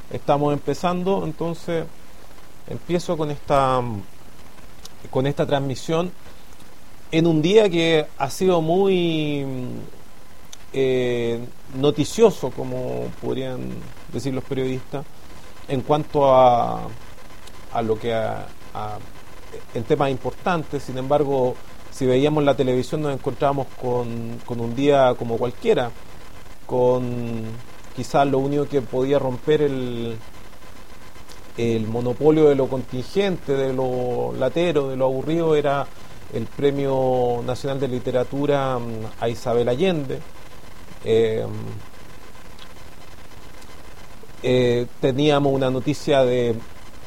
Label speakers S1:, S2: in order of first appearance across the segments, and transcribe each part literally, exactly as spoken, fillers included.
S1: estamos empezando, entonces empiezo con esta con esta transmisión en un día que ha sido muy eh, noticioso, como podrían decir los periodistas, en cuanto a, a lo que a, a, en temas importantes. Sin embargo, si veíamos la televisión nos encontrábamos con, con un día como cualquiera, con quizás lo único que podía romper el el monopolio de lo contingente, de lo latero, de lo aburrido, era el Premio Nacional de Literatura a Isabel Allende. Eh, eh, teníamos una noticia de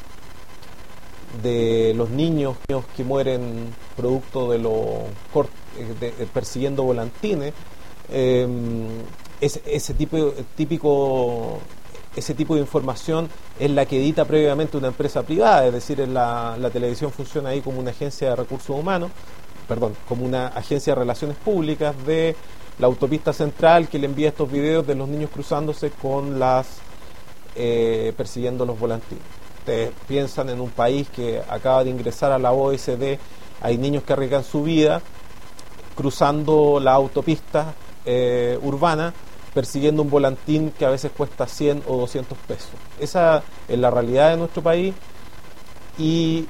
S1: de los niños que mueren producto de los de, de, persiguiendo volantines. Eh, ese, ese tipo típico ese tipo de información es la que edita previamente una empresa privada, es decir, la, la televisión funciona ahí como una agencia de recursos humanos, perdón, como una agencia de relaciones públicas de la autopista central, que le envía estos videos de los niños cruzándose con las eh, persiguiendo los volantines. Ustedes piensan en un país que acaba de ingresar a la O E C D, hay niños que arriesgan su vida cruzando la autopista eh, urbana, persiguiendo un volantín que a veces cuesta cien o doscientos pesos. Esa es la realidad de nuestro país, y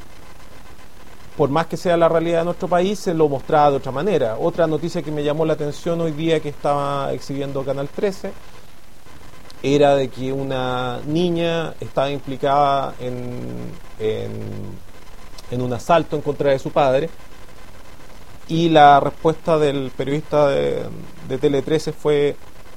S1: por más que sea la realidad de nuestro país, se lo mostraba de otra manera. Otra noticia que me llamó la atención hoy día, que estaba exhibiendo Canal trece, era de que una niña estaba implicada en, en, en un asalto en contra de su padre, y la respuesta del periodista de, de Tele trece fue,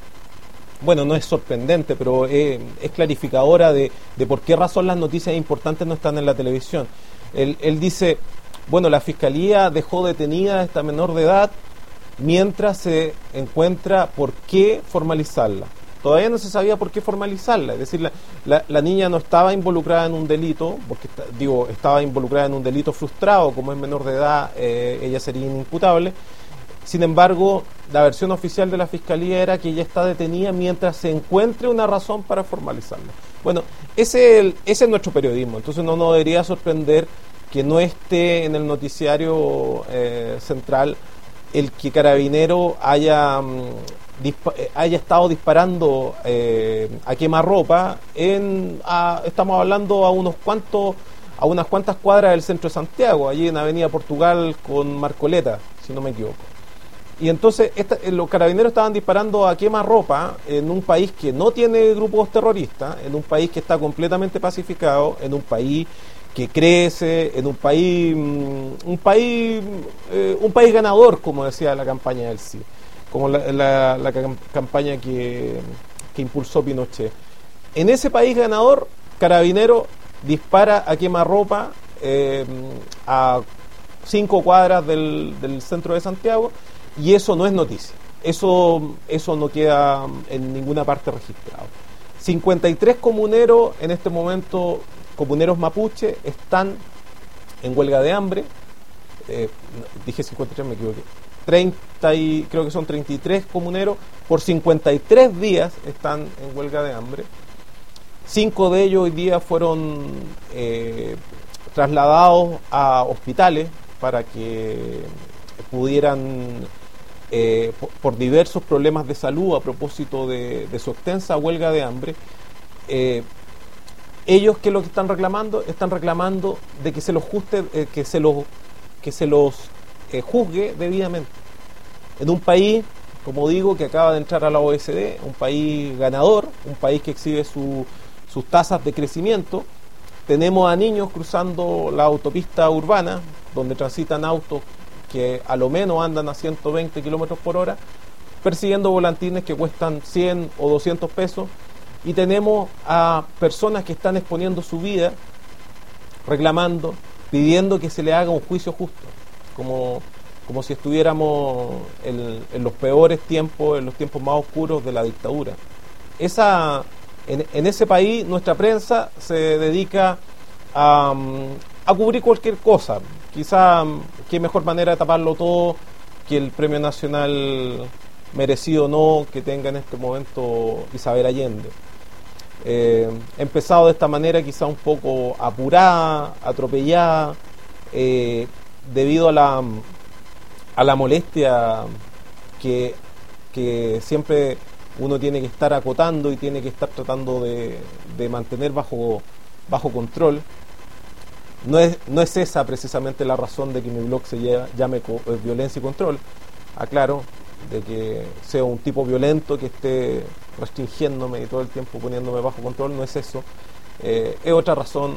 S1: bueno, no es sorprendente, pero es, es clarificadora de, de por qué razón las noticias importantes no están en la televisión. Él, él dice, bueno, la Fiscalía dejó detenida a esta menor de edad mientras se encuentra por qué formalizarla. Todavía no se sabía por qué formalizarla, es decir, la, la, la niña no estaba involucrada en un delito, porque digo, estaba involucrada en un delito frustrado, como es menor de edad, eh, ella sería inimputable. Sin embargo, la versión oficial de la Fiscalía era que ella está detenida mientras se encuentre una razón para formalizarla. Bueno, ese es, el, ese es nuestro periodismo, entonces no nos debería sorprender que no esté en el noticiario eh, central el que Carabinero haya, dispa- haya estado disparando eh, a quemarropa en, a, estamos hablando a unos cuantos, a unas cuantas cuadras del centro de Santiago, allí en Avenida Portugal con Marcoleta, si no me equivoco. Y entonces esta, los carabineros estaban disparando a quemarropa en un país que no tiene grupos terroristas, en un país que está completamente pacificado, en un país que crece, en un país un país eh, un país ganador, como decía la campaña del sí, como la, la, la campaña que, que impulsó Pinochet. En ese país ganador, Carabinero dispara a quemarropa eh, a cinco cuadras del, del centro de Santiago, y eso no es noticia, eso, eso no queda en ninguna parte registrado. cincuenta y tres comuneros en este momento, comuneros mapuche, están en huelga de hambre. eh, dije cincuenta y tres, me equivoqué, treinta y, creo que son treinta y tres comuneros, por cincuenta y tres días están en huelga de hambre. Cinco de ellos hoy día fueron eh, trasladados a hospitales para que pudieran, eh, por, por diversos problemas de salud, a propósito de, de su extensa huelga de hambre. eh, ellos, ¿qué es lo que están reclamando? Están reclamando de que se los juste, eh, que se los que se los eh, juzgue debidamente en un país, como digo, que acaba de entrar a la O E C D, un país ganador, un país que exhibe su, sus tasas de crecimiento. Tenemos a niños cruzando la autopista urbana, donde transitan autos que a lo menos andan a ciento veinte kilómetros por hora, persiguiendo volantines que cuestan cien o doscientos pesos, y tenemos a personas que están exponiendo su vida, reclamando, pidiendo que se le haga un juicio justo, como, como si estuviéramos en, en los peores tiempos, en los tiempos más oscuros de la dictadura. Esa, en, en ese país nuestra prensa se dedica a, a cubrir cualquier cosa. Quizá qué mejor manera de taparlo todo que el premio nacional merecido o no que tenga en este momento Isabel Allende. Eh, he empezado de esta manera quizá un poco apurada, atropellada, eh, debido a la, a la molestia que, que siempre uno tiene que estar acotando y tiene que estar tratando de, de mantener bajo, bajo control. No es, no es esa precisamente la razón de que mi blog se llame Violencia y Control. Aclaro, de que sea un tipo violento que esté restringiéndome y todo el tiempo poniéndome bajo control, no es eso. Eh, es otra razón,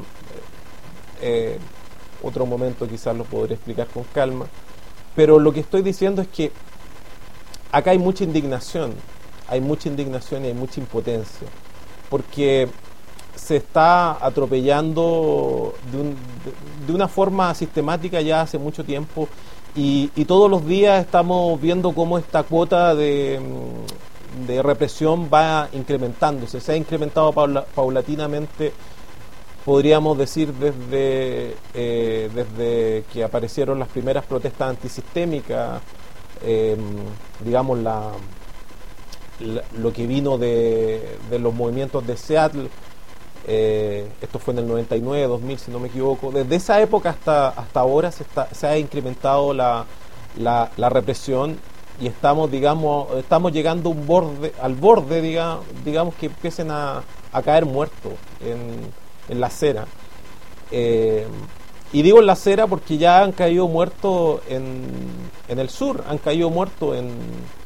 S1: eh, otro momento quizás lo podré explicar con calma, pero lo que estoy diciendo es que acá hay mucha indignación, hay mucha indignación y hay mucha impotencia, porque se está atropellando de, un, de, de una forma sistemática ya hace mucho tiempo. Y, y todos los días estamos viendo cómo esta cuota de, de represión va incrementándose. Se ha incrementado paula, paulatinamente, podríamos decir, desde, eh, desde que aparecieron las primeras protestas antisistémicas, eh, digamos, la, la, lo que vino de, de los movimientos de Seattle. Eh, esto fue en el noventa y nueve, dos mil, si no me equivoco. Desde esa época hasta hasta ahora se, está, se ha incrementado la, la, la represión y estamos, digamos, estamos llegando un borde, al borde, diga, digamos, que empiecen a, a caer muertos en, en la acera. Eh, y digo en la acera porque ya han caído muertos en, en el sur, han caído muertos en,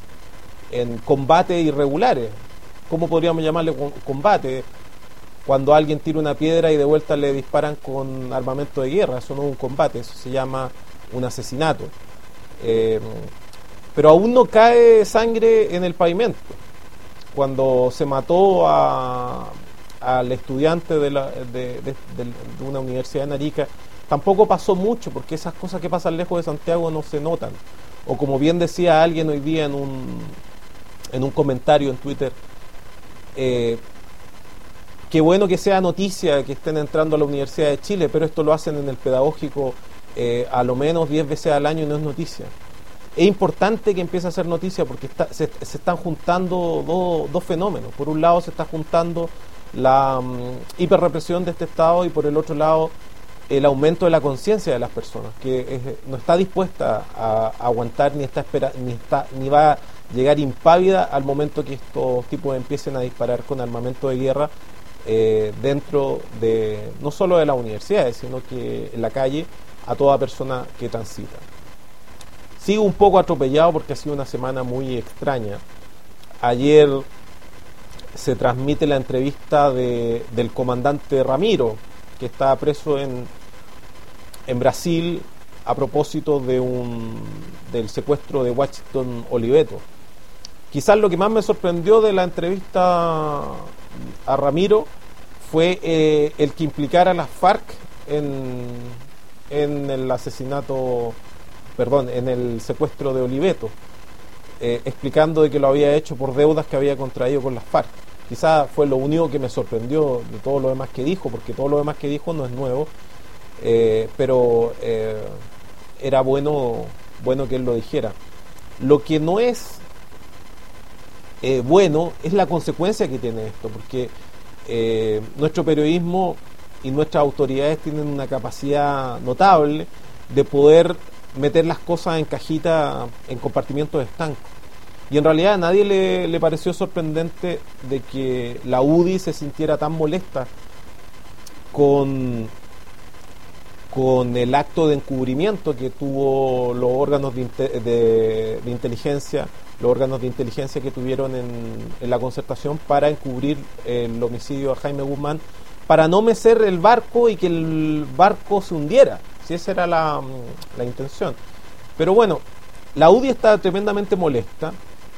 S1: en combates irregulares. ¿Cómo podríamos llamarle combate? Cuando alguien tira una piedra y de vuelta le disparan con armamento de guerra, eso no es un combate, eso se llama un asesinato. Eh, pero aún no cae sangre en el pavimento. Cuando se mató a, al estudiante de, la, de, de, de, de una universidad en Arica, tampoco pasó mucho, porque esas cosas que pasan lejos de Santiago no se notan. O como bien decía alguien hoy día en un, en un comentario en Twitter, eh, qué bueno que sea noticia que estén entrando a la Universidad de Chile, pero esto lo hacen en el pedagógico eh, a lo menos diez veces al año y no es noticia. Es importante que empiece a ser noticia porque está, se, se están juntando dos, dos fenómenos. Por un lado se está juntando la um, hiperrepresión de este Estado y por el otro lado el aumento de la conciencia de las personas, que es, no está dispuesta a, a aguantar ni está espera, ni está ni va a llegar impávida al momento que estos tipos empiecen a disparar con armamento de guerra eh, dentro de no solo de las universidades, sino que en la calle a toda persona que transita. Sigo un poco atropellado porque ha sido una semana muy extraña. Ayer se transmite la entrevista de, del comandante Ramiro, que está preso en, en Brasil a propósito de un, del secuestro de Washington Oliveto. Quizás lo que más me sorprendió de la entrevista a Ramiro fue eh, el que implicara a las FARC en, en el asesinato, perdón, en el secuestro de Oliveto, eh, explicando de que lo había hecho por deudas que había contraído con las FARC. Quizás fue lo único que me sorprendió de todo lo demás que dijo, porque todo lo demás que dijo no es nuevo, eh, pero eh, era bueno, bueno que él lo dijera. Lo que no es eh, bueno es la consecuencia que tiene esto, porque eh, nuestro periodismo y nuestras autoridades tienen una capacidad notable de poder meter las cosas en cajita, en compartimientos estancos. Y en realidad a nadie le, le pareció sorprendente de que la U D I se sintiera tan molesta con, con el acto de encubrimiento que tuvo los órganos de, de, de inteligencia, los órganos de inteligencia que tuvieron en, en la concertación para encubrir el homicidio a Jaime Guzmán, para no mecer el barco y que el barco se hundiera, si esa era la, la intención. Pero bueno, la U D I está tremendamente molesta.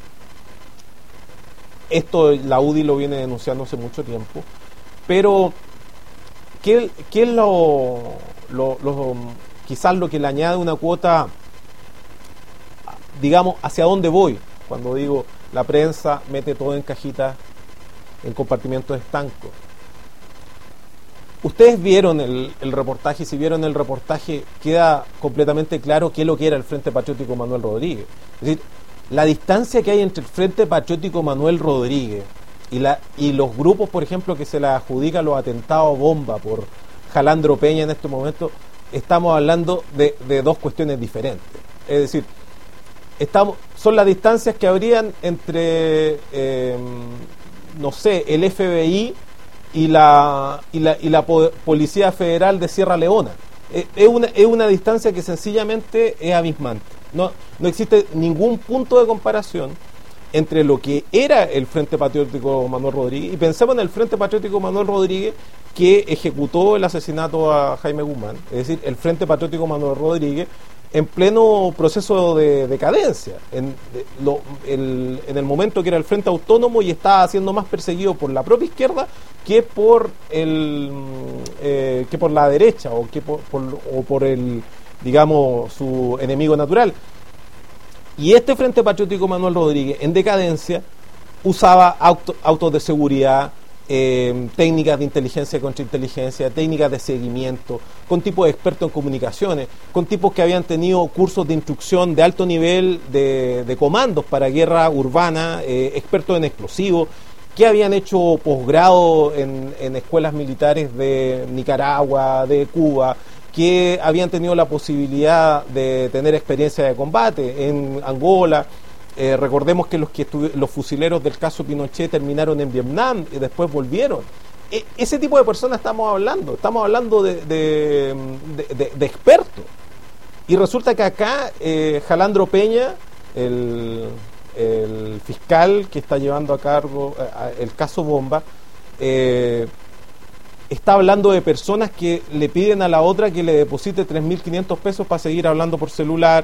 S1: Esto la U D I lo viene denunciando hace mucho tiempo, pero ¿qué, qué es lo, lo, lo quizás lo que le añade una cuota, digamos, hacia dónde voy? Cuando digo la prensa mete todo en cajitas, en compartimentos estancos. Ustedes vieron el, el reportaje, y si vieron el reportaje queda completamente claro qué es lo que era el Frente Patriótico Manuel Rodríguez. Es decir, la distancia que hay entre el Frente Patriótico Manuel Rodríguez Y, la, y los grupos, por ejemplo, que se le adjudican los atentados bomba por Jalandro Peña en este momento, estamos hablando de, de dos cuestiones diferentes. Es decir, estamos, son las distancias que habrían entre, eh, no sé, el F B I y la, y la, y la Policía Federal de Sierra Leona. Eh, es, una, es una distancia que sencillamente es abismante. No, no existe ningún punto de comparación entre lo que era el Frente Patriótico Manuel Rodríguez, y pensemos en el Frente Patriótico Manuel Rodríguez que ejecutó el asesinato a Jaime Guzmán, es decir, el Frente Patriótico Manuel Rodríguez en pleno proceso de decadencia, en, de, lo, el, en el momento que era el Frente Autónomo y estaba siendo más perseguido por la propia izquierda que por el eh, que por la derecha o que por, por, o por el, digamos, su enemigo natural. Y este Frente Patriótico Manuel Rodríguez, en decadencia, usaba auto, autos de seguridad, eh, técnicas de inteligencia y contrainteligencia, técnicas de seguimiento, con tipos de expertos en comunicaciones, con tipos que habían tenido cursos de instrucción de alto nivel de, de comandos para guerra urbana, eh, expertos en explosivos, que habían hecho posgrado en, en escuelas militares de Nicaragua, de Cuba, que habían tenido la posibilidad de tener experiencia de combate en Angola. Eh, recordemos que los que los fusileros del caso Pinochet terminaron en Vietnam y después volvieron. E ese tipo de personas estamos hablando, estamos hablando de, de, de, de, de expertos. Y resulta que acá eh, Jalandro Peña, el, el fiscal que está llevando a cargo eh, el caso Bomba, eh, está hablando de personas que le piden a la otra que le deposite tres mil quinientos pesos para seguir hablando por celular,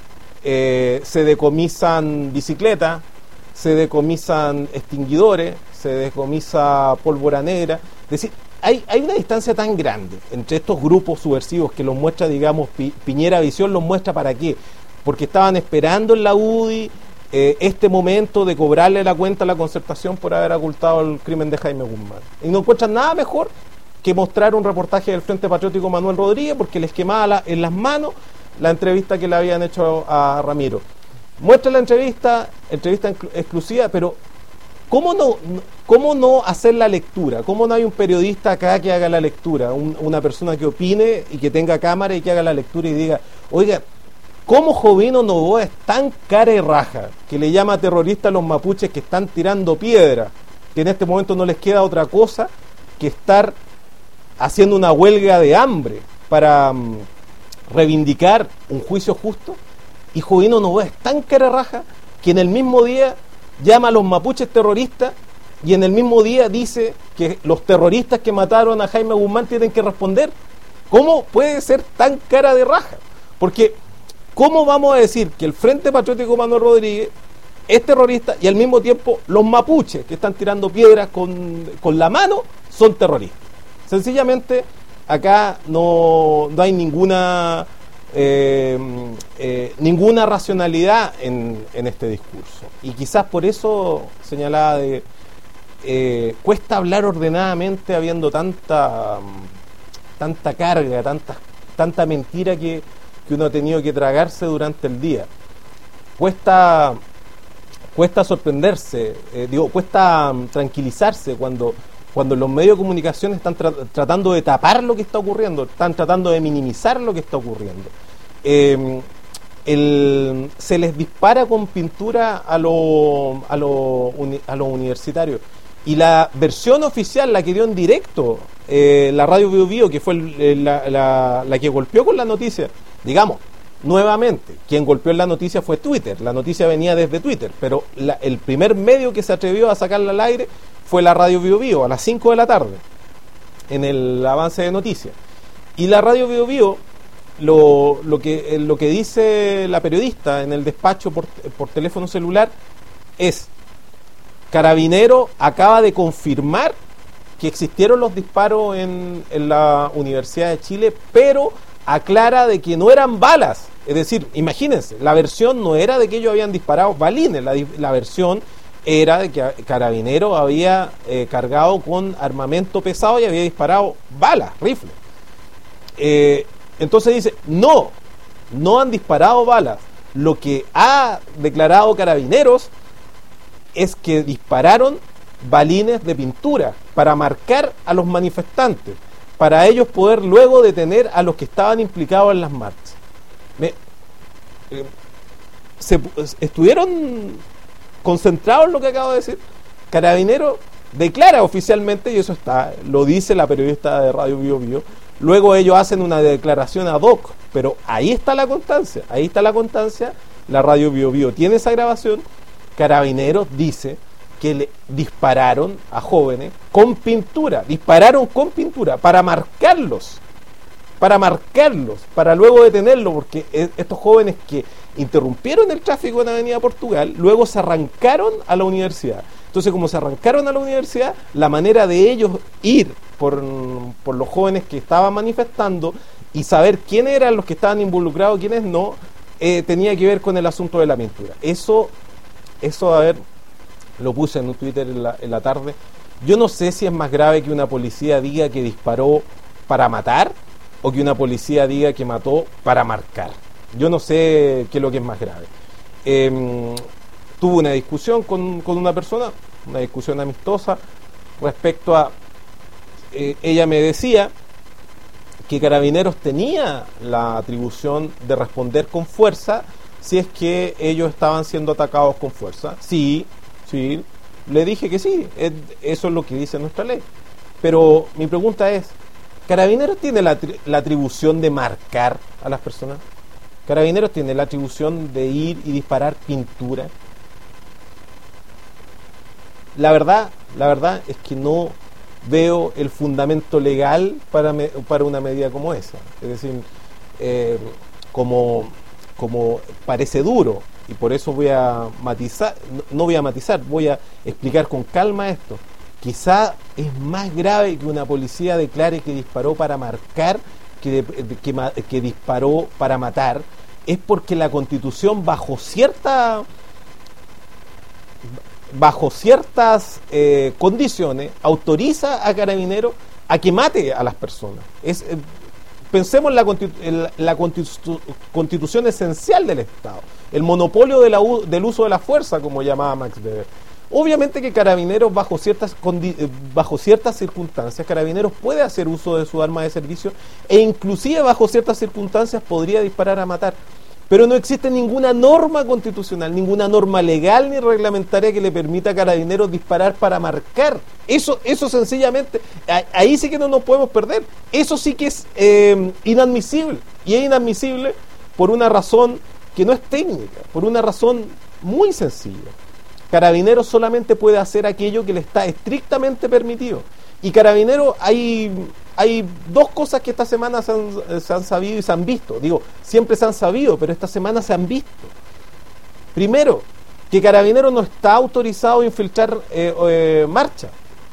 S1: eh, se decomisan bicicletas, se decomisan extinguidores, se decomisa pólvora negra. Es decir, hay, hay una distancia tan grande entre estos grupos subversivos que los muestra, digamos, Pi, Piñera Visión los muestra ¿para qué? Porque estaban esperando en la U D I eh, este momento de cobrarle la cuenta a la Concertación por haber ocultado el crimen de Jaime Guzmán. Y no encuentran nada mejor que mostrar un reportaje del Frente Patriótico Manuel Rodríguez, porque les quemaba la, en las manos la entrevista que le habían hecho a Ramiro. Muestra la entrevista, entrevista exclusiva, pero ¿cómo no, cómo no hacer la lectura? ¿Cómo no hay un periodista acá que haga la lectura? Un, una persona que opine y que tenga cámara y que haga la lectura y diga, oiga, ¿cómo Jovino Novoa es tan cara y raja que le llama terrorista a los mapuches que están tirando piedra, que en este momento no les queda otra cosa que estar haciendo una huelga de hambre para um, reivindicar un juicio justo? Y Jovino Novoa es tan cara raja que en el mismo día llama a los mapuches terroristas y en el mismo día dice que los terroristas que mataron a Jaime Guzmán tienen que responder. ¿Cómo puede ser tan cara de raja? Porque ¿cómo vamos a decir que el Frente Patriótico Manuel Rodríguez es terrorista y al mismo tiempo los mapuches que están tirando piedras con, con la mano son terroristas? Sencillamente acá no, no hay ninguna eh, eh, ninguna racionalidad en, en este discurso. Y quizás por eso señalaba de eh, cuesta hablar ordenadamente habiendo tanta tanta carga, tanta, tanta mentira que, que uno ha tenido que tragarse durante el día. Cuesta cuesta sorprenderse, eh, digo, cuesta um, tranquilizarse cuando cuando los medios de comunicación están tra tratando de tapar lo que está ocurriendo, están tratando de minimizar lo que está ocurriendo. Eh, el, se les dispara con pintura a los a lo uni, a los universitarios. Y la versión oficial, la que dio en directo eh, la radio Bio Bio, que fue el, la, la, la que golpeó con la noticia, digamos, nuevamente, quien golpeó en la noticia fue Twitter. La noticia venía desde Twitter, pero la, el primer medio que se atrevió a sacarla al aire fue la radio Bio Bio a las cinco de la tarde en el avance de noticias. Y la radio Bio Bio, lo, lo, que, lo que dice la periodista en el despacho por, por teléfono celular es: Carabinero acaba de confirmar que existieron los disparos en, en la Universidad de Chile, pero aclara de que no eran balas. Es decir, imagínense, la versión no era de que ellos habían disparado balines, la, la versión era de que Carabinero había eh, cargado con armamento pesado y había disparado balas, rifles. Eh, entonces dice, no, no han disparado balas. Lo que ha declarado Carabineros es que dispararon balines de pintura para marcar a los manifestantes, para ellos poder luego detener a los que estaban implicados en las marchas. Me, eh, se, ¿Estuvieron concentrados en lo que acabo de decir? Carabineros declara oficialmente, y eso está, lo dice la periodista de Radio Bio Bio, luego ellos hacen una declaración ad hoc, pero ahí está la constancia, ahí está la constancia, la Radio Bio Bio tiene esa grabación. Carabineros dice que le dispararon a jóvenes con pintura, dispararon con pintura para marcarlos, para marcarlos, para luego detenerlos, porque estos jóvenes que interrumpieron el tráfico en Avenida Portugal, luego se arrancaron a la universidad. Entonces, como se arrancaron a la universidad, la manera de ellos ir por, por los jóvenes que estaban manifestando y saber quiénes eran los que estaban involucrados, quiénes no, eh, tenía que ver con el asunto de la pintura. Eso, eso a ver, lo puse en un Twitter en la, en la tarde. Yo no sé si es más grave que una policía diga que disparó para matar o que una policía diga que mató para marcar. Yo no sé qué es lo que es más grave. Eh, tuve una discusión con, con una persona, una discusión amistosa, respecto a... Eh, ella me decía que Carabineros tenía la atribución de responder con fuerza si es que ellos estaban siendo atacados con fuerza. Sí, sí, le dije que sí, es, eso es lo que dice nuestra ley. Pero mi pregunta es, ¿Carabineros tiene la, la atribución de marcar a las personas? ¿Carabineros tiene la atribución de ir y disparar pintura? La verdad, la verdad es que no veo el fundamento legal para, me, para una medida como esa. Es decir, eh, como, como parece duro, y por eso voy a matizar, no, no voy a matizar, voy a explicar con calma esto. Quizá es más grave que una policía declare que disparó para marcar, que, de, que, que disparó para matar, es porque la Constitución bajo cierta bajo ciertas eh, condiciones autoriza a Carabineros a que mate a las personas. Es, eh, pensemos en la, constitu en la constitu constitución esencial del Estado, el monopolio de la del uso de la fuerza, como llamaba Max Weber. Obviamente que Carabineros bajo ciertas bajo ciertas circunstancias, Carabineros puede hacer uso de su arma de servicio e inclusive bajo ciertas circunstancias podría disparar a matar. Pero no existe ninguna norma constitucional, ninguna norma legal ni reglamentaria que le permita a Carabineros disparar para marcar. Eso, eso sencillamente, ahí sí que no nos podemos perder. Eso sí que es eh, inadmisible. Y es inadmisible por una razón que no es técnica, por una razón muy sencilla. Carabineros solamente puede hacer aquello que le está estrictamente permitido. Y Carabineros, hay, hay dos cosas que esta semana se han, se han sabido y se han visto. Digo, siempre se han sabido, pero esta semana se han visto. Primero, que Carabineros no está autorizado a infiltrar eh, eh, marcha.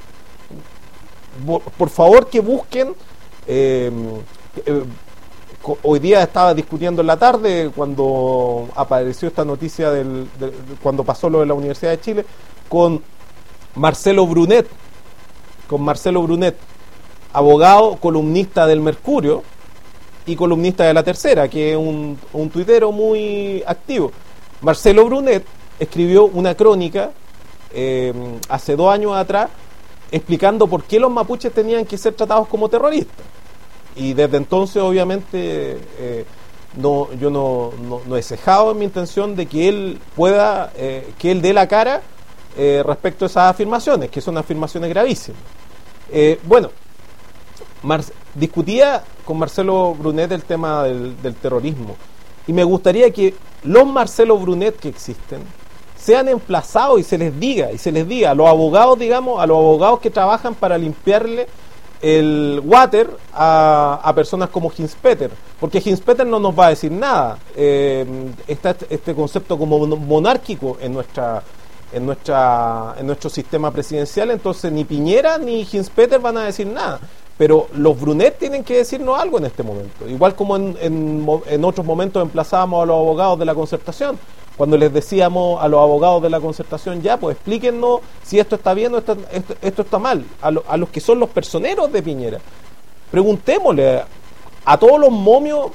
S1: Por, por favor, que busquen... Eh, eh, hoy día estaba discutiendo en la tarde, cuando apareció esta noticia, del, de, cuando pasó lo de la Universidad de Chile, con Marcelo Brunet, con Marcelo Brunet, abogado, columnista del Mercurio y columnista de La Tercera, que es un, un tuitero muy activo. Marcelo Brunet escribió una crónica eh, hace dos años atrás explicando por qué los mapuches tenían que ser tratados como terroristas. Y desde entonces, obviamente, eh, no, yo no, no, no he cejado en mi intención de que él pueda, eh, que él dé la cara eh, respecto a esas afirmaciones, que son afirmaciones gravísimas. Eh, bueno, Mar discutía con Marcelo Brunet el tema del, del terrorismo, y me gustaría que los Marcelo Brunet que existen sean emplazados y se les diga, y se les diga a los abogados, digamos, a los abogados que trabajan para limpiarle el water a, a personas como Hinspeter, porque Hinspeter no nos va a decir nada. Eh, está este concepto como monárquico en nuestra en nuestra en nuestro sistema presidencial, entonces ni Piñera ni Hinspeter van a decir nada, pero los Brunet tienen que decirnos algo en este momento, igual como en, en, en otros momentos emplazábamos a los abogados de la Concertación, cuando les decíamos a los abogados de la Concertación, ya, pues explíquennos si esto está bien o esto, esto, esto está mal, a, lo, a los que son los personeros de Piñera. Preguntémosle a todos los momios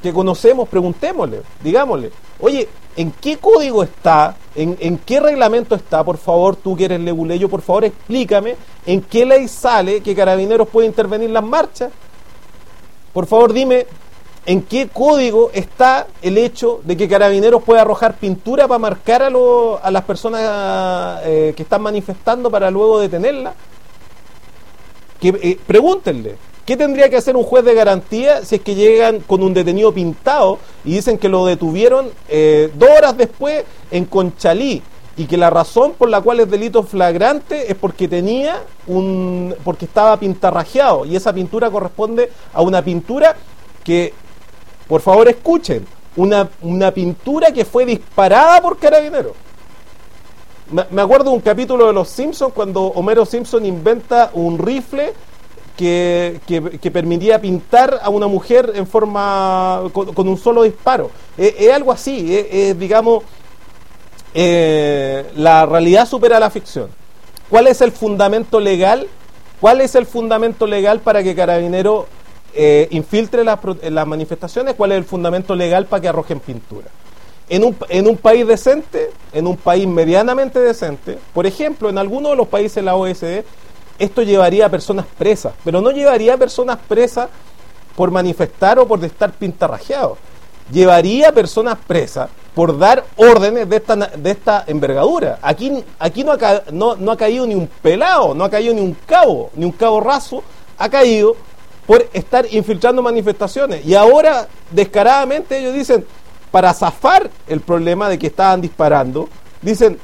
S1: que conocemos, preguntémosle, digámosle, oye, ¿en qué código está? ¿En, en qué reglamento está? Por favor, tú que eres leguleyo, por favor explícame en qué ley sale que Carabineros puede intervenir las marchas. Por favor, dime en qué código está el hecho de que Carabineros puede arrojar pintura para marcar a, lo, a las personas eh, que están manifestando para luego detenerlas. Que, eh, pregúntenle, ¿qué tendría que hacer un juez de garantía si es que llegan con un detenido pintado y dicen que lo detuvieron eh, dos horas después en Conchalí y que la razón por la cual es delito flagrante es porque tenía un porque estaba pintarrajeado y esa pintura corresponde a una pintura que, por favor escuchen, una, una pintura que fue disparada por Carabineros? Me acuerdo de un capítulo de Los Simpsons cuando Homero Simpson inventa un rifle que, que, que permitía pintar a una mujer en forma con, con un solo disparo. Es, es algo así, es, es, digamos, eh, la realidad supera la ficción. ¿Cuál es el fundamento legal? ¿Cuál es el fundamento legal para que Carabineros eh, infiltre las, las manifestaciones? ¿Cuál es el fundamento legal para que arrojen pintura? En un, en un país decente, en un país medianamente decente, por ejemplo, en algunos de los países de la O E C D, esto llevaría a personas presas, pero no llevaría a personas presas por manifestar o por estar pintarrajeados. Llevaría a personas presas por dar órdenes de esta, de esta envergadura. Aquí, aquí no, ha ca, no, no ha caído ni un pelado, no ha caído ni un cabo, ni un cabo raso, ha caído por estar infiltrando manifestaciones. Y ahora, descaradamente, ellos dicen, para zafar el problema de que estaban disparando, dicen,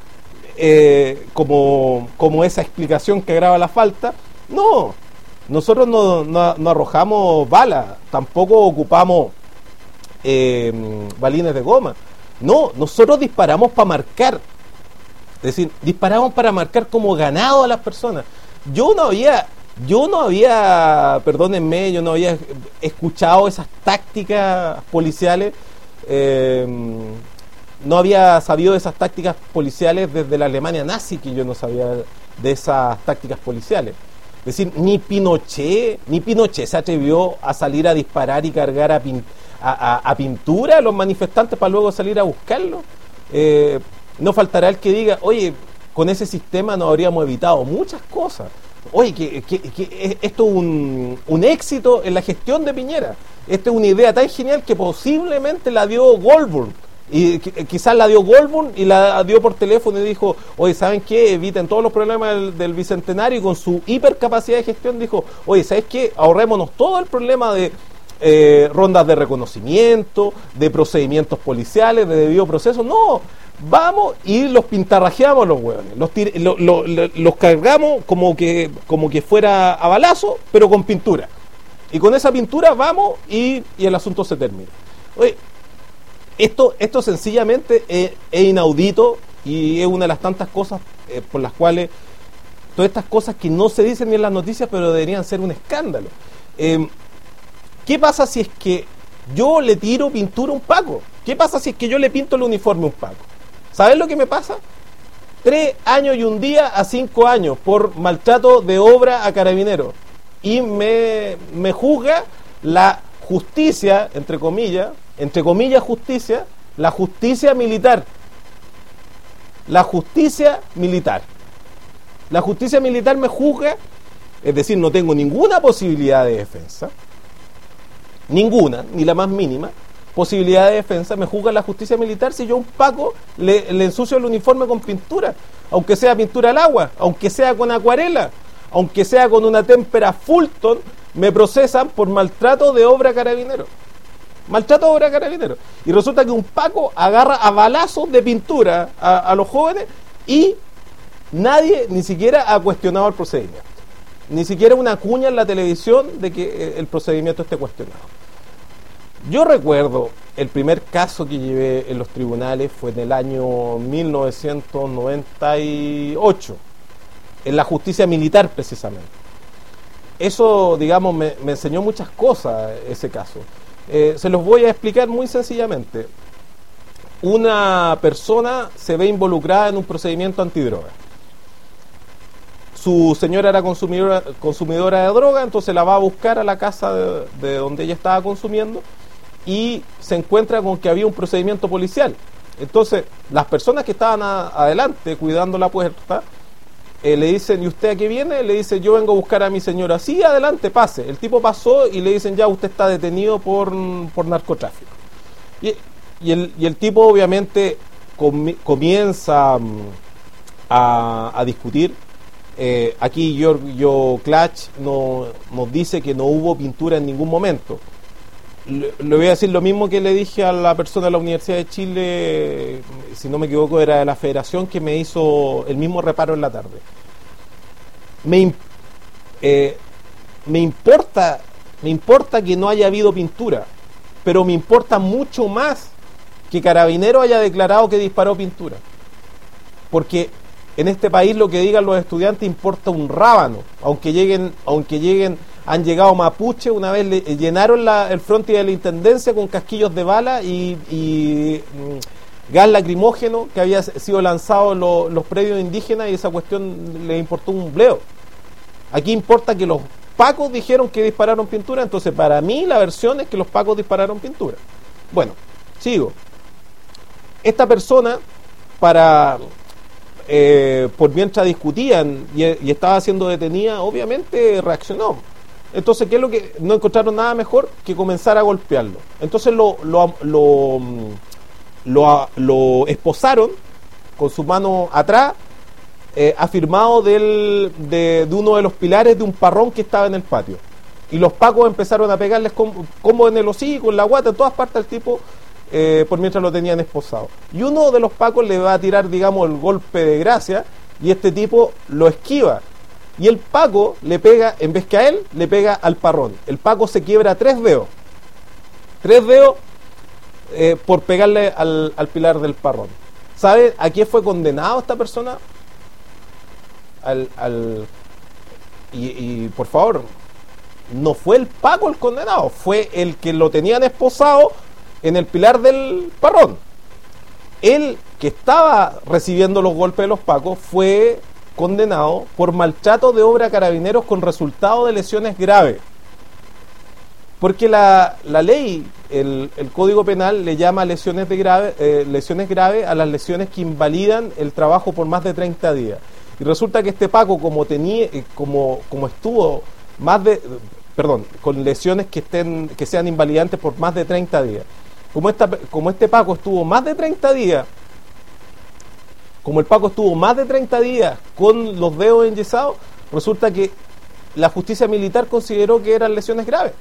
S1: eh, como, como esa explicación que agrava la falta, no, nosotros no, no, no arrojamos balas, tampoco ocupamos eh, balines de goma, no, nosotros disparamos para marcar, es decir, disparamos para marcar como ganado a las personas. Yo no había, yo no había, perdónenme, yo no había escuchado esas tácticas policiales. Eh, no había sabido de esas tácticas policiales desde la Alemania nazi, que yo no sabía de esas tácticas policiales. Es decir, ni Pinochet, ni Pinochet se atrevió a salir a disparar y cargar a, pin, a, a, a pintura a los manifestantes para luego salir a buscarlo. Eh, no faltará el que diga, oye, con ese sistema nos habríamos evitado muchas cosas. Oye, que, que, que esto es un, un éxito en la gestión de Piñera. Esta es una idea tan genial que posiblemente la dio Goldberg. Y que, quizás la dio Goldberg y la dio por teléfono y dijo, oye, ¿saben qué? Eviten todos los problemas del, del Bicentenario, y con su hipercapacidad de gestión dijo, oye, ¿sabes qué? Ahorrémonos todo el problema de eh, rondas de reconocimiento, de procedimientos policiales, de debido proceso. No, vamos y los pintarrajeamos los hueones, los, tire, lo, lo, lo, los cargamos como que, como que fuera a balazo, pero con pintura. Y con esa pintura vamos y, y el asunto se termina. Oye, esto, esto sencillamente es, es inaudito y es una de las tantas cosas eh, por las cuales, todas estas cosas que no se dicen ni en las noticias, pero deberían ser un escándalo. Eh, ¿Qué pasa si es que yo le tiro pintura a un Paco? ¿Qué pasa si es que yo le pinto el uniforme a un Paco? ¿Sabes lo que me pasa? Tres años y un día a cinco años por maltrato de obra a Carabineros. Y me, me juzga la justicia, entre comillas, entre comillas justicia, la justicia militar. La justicia militar. La justicia militar me juzga, es decir, no tengo ninguna posibilidad de defensa, ninguna, ni la más mínima posibilidad de defensa, me juzga la justicia militar si yo a un Paco le, le ensucio el uniforme con pintura, aunque sea pintura al agua, aunque sea con acuarela, aunque sea con una témpera Fulton, me procesan por maltrato de obra Carabinero. Maltrato de obra Carabinero. Y resulta que un Paco agarra a balazos de pintura a, a los jóvenes y nadie ni siquiera ha cuestionado el procedimiento. Ni siquiera una cuña en la televisión de que el procedimiento esté cuestionado. Yo recuerdo el primer caso que llevé en los tribunales fue en el año mil novecientos noventa y ocho. En la justicia militar precisamente. Eso, digamos, me, me enseñó muchas cosas ese caso. Eh, se los voy a explicar muy sencillamente. Una persona se ve involucrada en un procedimiento antidroga. Su señora era consumidora, consumidora de droga, entonces la va a buscar a la casa de, de donde ella estaba consumiendo y se encuentra con que había un procedimiento policial. Entonces, las personas que estaban a, adelante cuidando la puerta, eh, le dicen, ¿y usted a qué viene? Le dice, yo vengo a buscar a mi señora. Sí, adelante, pase. El tipo pasó y le dicen, ya, usted está detenido por, por narcotráfico. Y, y, el, y el tipo obviamente com, comienza um, a, a discutir. Eh, aquí Giorgio Klach no, nos dice que no hubo pintura en ningún momento. Le, le voy a decir lo mismo que le dije a la persona de la Universidad de Chile, si no me equivoco era de la Federación, que me hizo el mismo reparo en la tarde. Me, eh, me importa, me importa que no haya habido pintura, pero me importa mucho más que Carabineros haya declarado que disparó pintura, porque en este país lo que digan los estudiantes importa un rábano, aunque lleguen, aunque lleguen, han llegado mapuche, una vez le, llenaron la, el frontis de la intendencia con casquillos de bala y, y mm, gas lacrimógeno que había sido lanzado en lo, los predios indígenas, y esa cuestión le importó un bleo. Aquí importa que los pacos dijeron que dispararon pintura, entonces para mí la versión es que los pacos dispararon pintura. Bueno, sigo. Esta persona, para... Eh, por mientras discutían y, y estaba siendo detenida, obviamente reaccionó. Entonces, ¿qué es lo que? No encontraron nada mejor que comenzar a golpearlo. Entonces lo lo, lo, lo, lo esposaron con su mano atrás, eh, afirmado del, de, de uno de los pilares de un parrón que estaba en el patio. Y los pacos empezaron a pegarles como, como en el hocico, en la guata, en todas partes al tipo, Eh, por mientras lo tenían esposado. Y uno de los pacos le va a tirar, digamos, el golpe de gracia, y este tipo lo esquiva. Y el paco le pega, en vez que a él, le pega al parrón. El paco se quiebra tres dedos. Tres dedos eh, por pegarle al, al pilar del parrón. ¿Sabe a qué fue condenado esta persona? Al, al y, y por favor, no fue el paco el condenado, fue el que lo tenían esposado en el pilar del parrón. El que estaba recibiendo los golpes de los pacos fue condenado por maltrato de obra a Carabineros con resultado de lesiones graves. Porque la, la ley, el, el Código Penal le llama lesiones, de grave, eh, lesiones graves a las lesiones que invalidan el trabajo por más de treinta días. Y resulta que este paco, como tenía, eh, como, como estuvo más de, perdón, con lesiones que estén, que sean invalidantes por más de treinta días. Como, esta, como este paco estuvo más de treinta días, como el paco estuvo más de treinta días con los dedos enyesados, resulta que la justicia militar consideró que eran lesiones graves.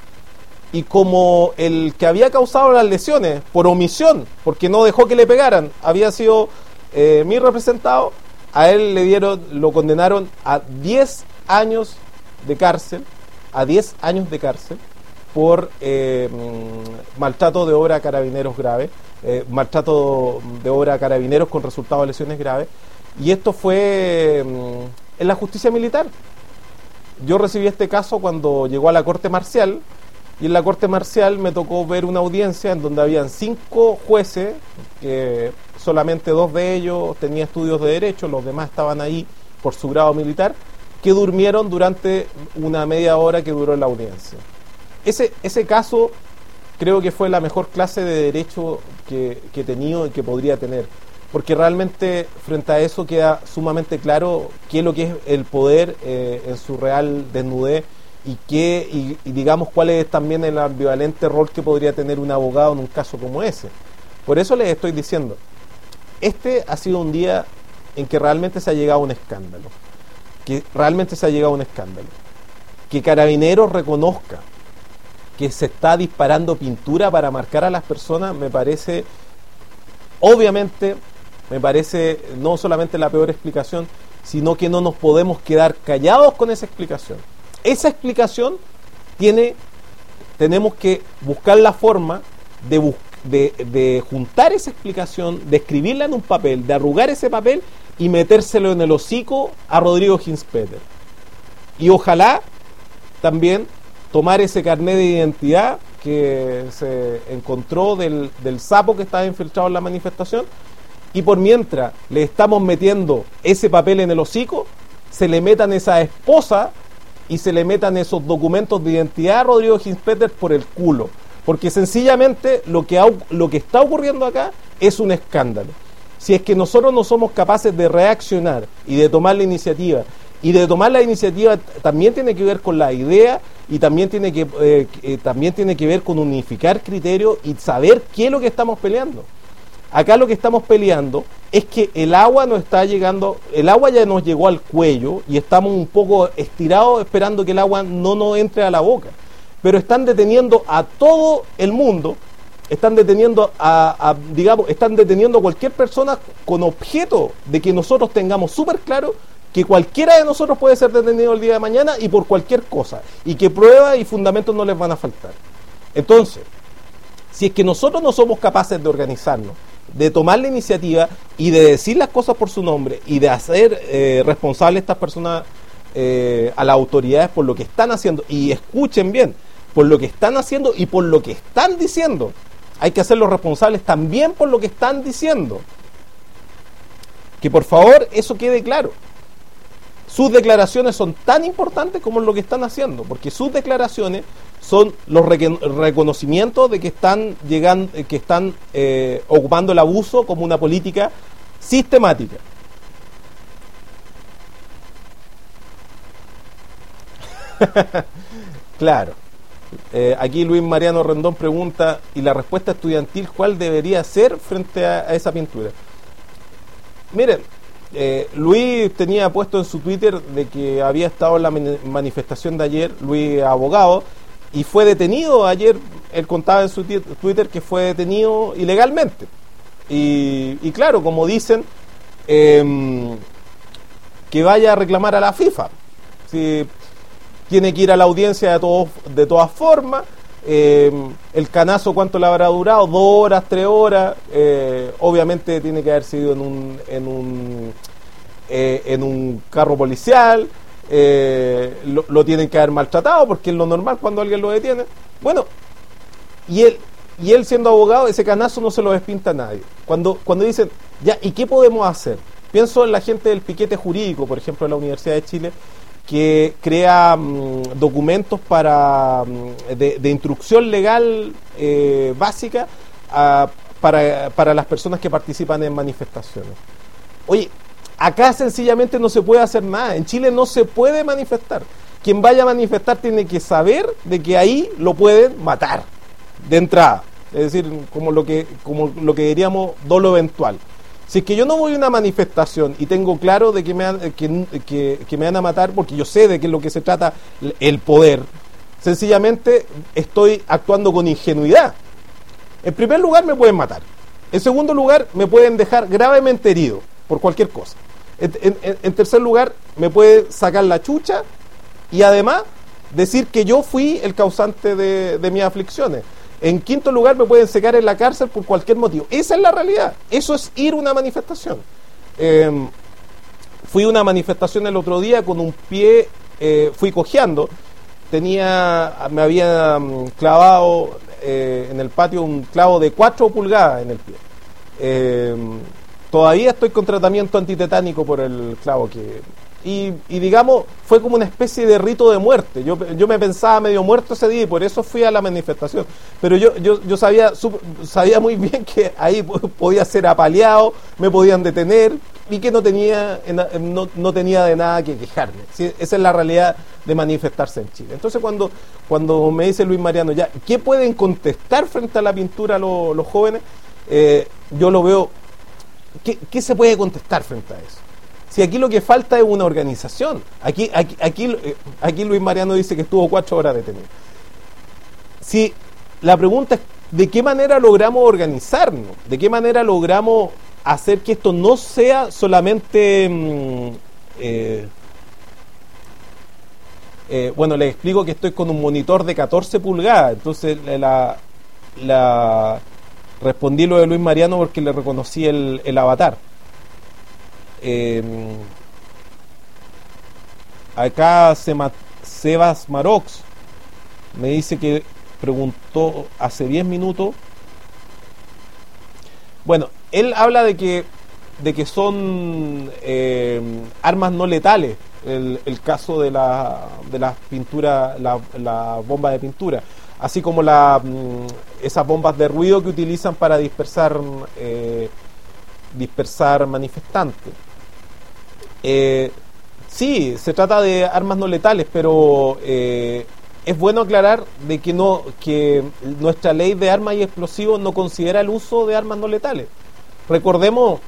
S1: Y como el que había causado las lesiones por omisión, porque no dejó que le pegaran, había sido eh, mi representado, a él le dieron, lo condenaron a diez años de cárcel, a diez años de cárcel, por eh, maltrato de obra a Carabineros grave, eh, maltrato de obra a Carabineros con resultado de lesiones graves, y esto fue mm, en la justicia militar. Yo recibí este caso cuando llegó a la corte marcial, y en la corte marcial me tocó ver una audiencia en donde habían cinco jueces, que solamente dos de ellos tenían estudios de derecho, los demás estaban ahí por su grado militar, que durmieron durante una media hora que duró la audiencia. Ese, ese caso creo que fue la mejor clase de derecho que, que he tenido y que podría tener, porque realmente frente a eso queda sumamente claro qué es lo que es el poder eh, en su real desnudez, y, qué, y, y digamos cuál es también el ambivalente rol que podría tener un abogado en un caso como ese. Por eso les estoy diciendo, este ha sido un día en que realmente se ha llegado a un escándalo, que realmente se ha llegado a un escándalo, que Carabineros reconozca que se está disparando pintura para marcar a las personas, me parece, obviamente, me parece no solamente la peor explicación, sino que no nos podemos quedar callados con esa explicación. Esa explicación tiene, tenemos que buscar la forma de, bus, de, de juntar esa explicación, de escribirla en un papel, de arrugar ese papel y metérselo en el hocico a Rodrigo Hinspeter. Y ojalá también tomar ese carnet de identidad que se encontró del, del sapo que estaba infiltrado en la manifestación, y por mientras le estamos metiendo ese papel en el hocico, se le metan esa esposa y se le metan esos documentos de identidad a Rodrigo Hinspeter por el culo, porque sencillamente lo que, ha, lo que está ocurriendo acá es un escándalo. Si es que nosotros no somos capaces de reaccionar y de tomar la iniciativa, y de tomar la iniciativa también tiene que ver con la idea y también tiene que eh, eh, también tiene que ver con unificar criterios y saber qué es lo que estamos peleando. Acá lo que estamos peleando es que el agua nos está llegando, el agua ya nos llegó al cuello y estamos un poco estirados esperando que el agua no nos entre a la boca. Pero están deteniendo a todo el mundo, están deteniendo a, a digamos, están deteniendo a cualquier persona con objeto de que nosotros tengamos súper claro que cualquiera de nosotros puede ser detenido el día de mañana y por cualquier cosa, y que pruebas y fundamentos no les van a faltar. Entonces, si es que nosotros no somos capaces de organizarnos, de tomar la iniciativa y de decir las cosas por su nombre y de hacer eh, responsables a estas personas, eh, a las autoridades por lo que están haciendo, y escuchen bien, por lo que están haciendo y por lo que están diciendo, hay que hacerlos responsables también por lo que están diciendo. Que por favor eso quede claro. Sus declaraciones son tan importantes como lo que están haciendo, porque sus declaraciones son los re- reconocimientos de que están llegando, que están eh, ocupando el abuso como una política sistemática. Claro. Eh, aquí Luis Mariano Rendón pregunta, ¿y la respuesta estudiantil cuál debería ser frente a, a esa pintura? Miren, eh, Luis tenía puesto en su Twitter de que había estado en la manifestación de ayer, Luis abogado, y fue detenido ayer. Él contaba en su Twitter que fue detenido ilegalmente. Y, y claro, como dicen, eh, que vaya a reclamar a la FIFA. Si tiene que ir a la audiencia de, todo, de todas formas. Eh, el canazo, ¿cuánto le habrá durado? Dos horas, tres horas. Eh, obviamente tiene que haber sido en un en un eh, en un carro policial. Eh, lo, lo tienen que haber maltratado, porque es lo normal cuando alguien lo detiene. Bueno, y él y él siendo abogado, ese canazo no se lo despinta a nadie. Cuando cuando dicen, ya, ¿y qué podemos hacer? Pienso en la gente del piquete jurídico, por ejemplo, de la Universidad de Chile, que crea mmm, documentos para mmm, de, de instrucción legal eh, básica a, para, para las personas que participan en manifestaciones. Oye, acá sencillamente no se puede hacer nada. En Chile no se puede manifestar. Quien vaya a manifestar tiene que saber de que ahí lo pueden matar de entrada. Es decir, como lo que, como lo que diríamos dolo eventual. Si es que yo no voy a una manifestación y tengo claro de que me, han, que, que, que me van a matar, porque yo sé de qué es lo que se trata el poder, sencillamente estoy actuando con ingenuidad. En primer lugar, me pueden matar. En segundo lugar, me pueden dejar gravemente herido por cualquier cosa. En, en, en tercer lugar, me pueden sacar la chucha y además decir que yo fui el causante de, de mis aflicciones. En quinto lugar, me pueden secar en la cárcel por cualquier motivo. Esa es la realidad. Eso es ir a una manifestación. Eh, fui a una manifestación el otro día con un pie, eh, fui cojeando. Tenía, me había clavado eh, en el patio un clavo de cuatro pulgadas en el pie. Eh, todavía estoy con tratamiento antitetánico por el clavo que... Y, y digamos, fue como una especie de rito de muerte. Yo, yo me pensaba medio muerto ese día y por eso fui a la manifestación. Pero yo, yo, yo sabía, sabía muy bien que ahí podía ser apaleado, me podían detener y que no tenía, no, no tenía de nada que quejarme. ¿Sí? Esa es la realidad de manifestarse en Chile. Entonces cuando, cuando me dice Luis Mariano, ya, ¿qué pueden contestar frente a la pintura los, los jóvenes? Eh, yo lo veo, ¿qué, ¿qué se puede contestar frente a eso? Si aquí lo que falta es una organización. Aquí, aquí, aquí, aquí Luis Mariano dice que estuvo cuatro horas detenido. Si la pregunta es, ¿de qué manera logramos organizarnos? ¿De qué manera logramos hacer que esto no sea solamente... Mmm, eh, eh, bueno, les explico que estoy con un monitor de catorce pulgadas. Entonces la, la respondí lo de Luis Mariano porque le reconocí el, el avatar. Eh, acá Sema, Sebas Marox me dice que preguntó hace diez minutos. Bueno, él habla de que de que son eh, armas no letales el, el caso de la de las pinturas, la, la bomba de pintura. así como la, esas bombas de ruido que utilizan para dispersar, eh, dispersar manifestantes. Eh, sí, se trata de armas no letales, pero eh, es bueno aclarar de que no que nuestra ley de armas y explosivos no considera el uso de armas no letales. Recordemos,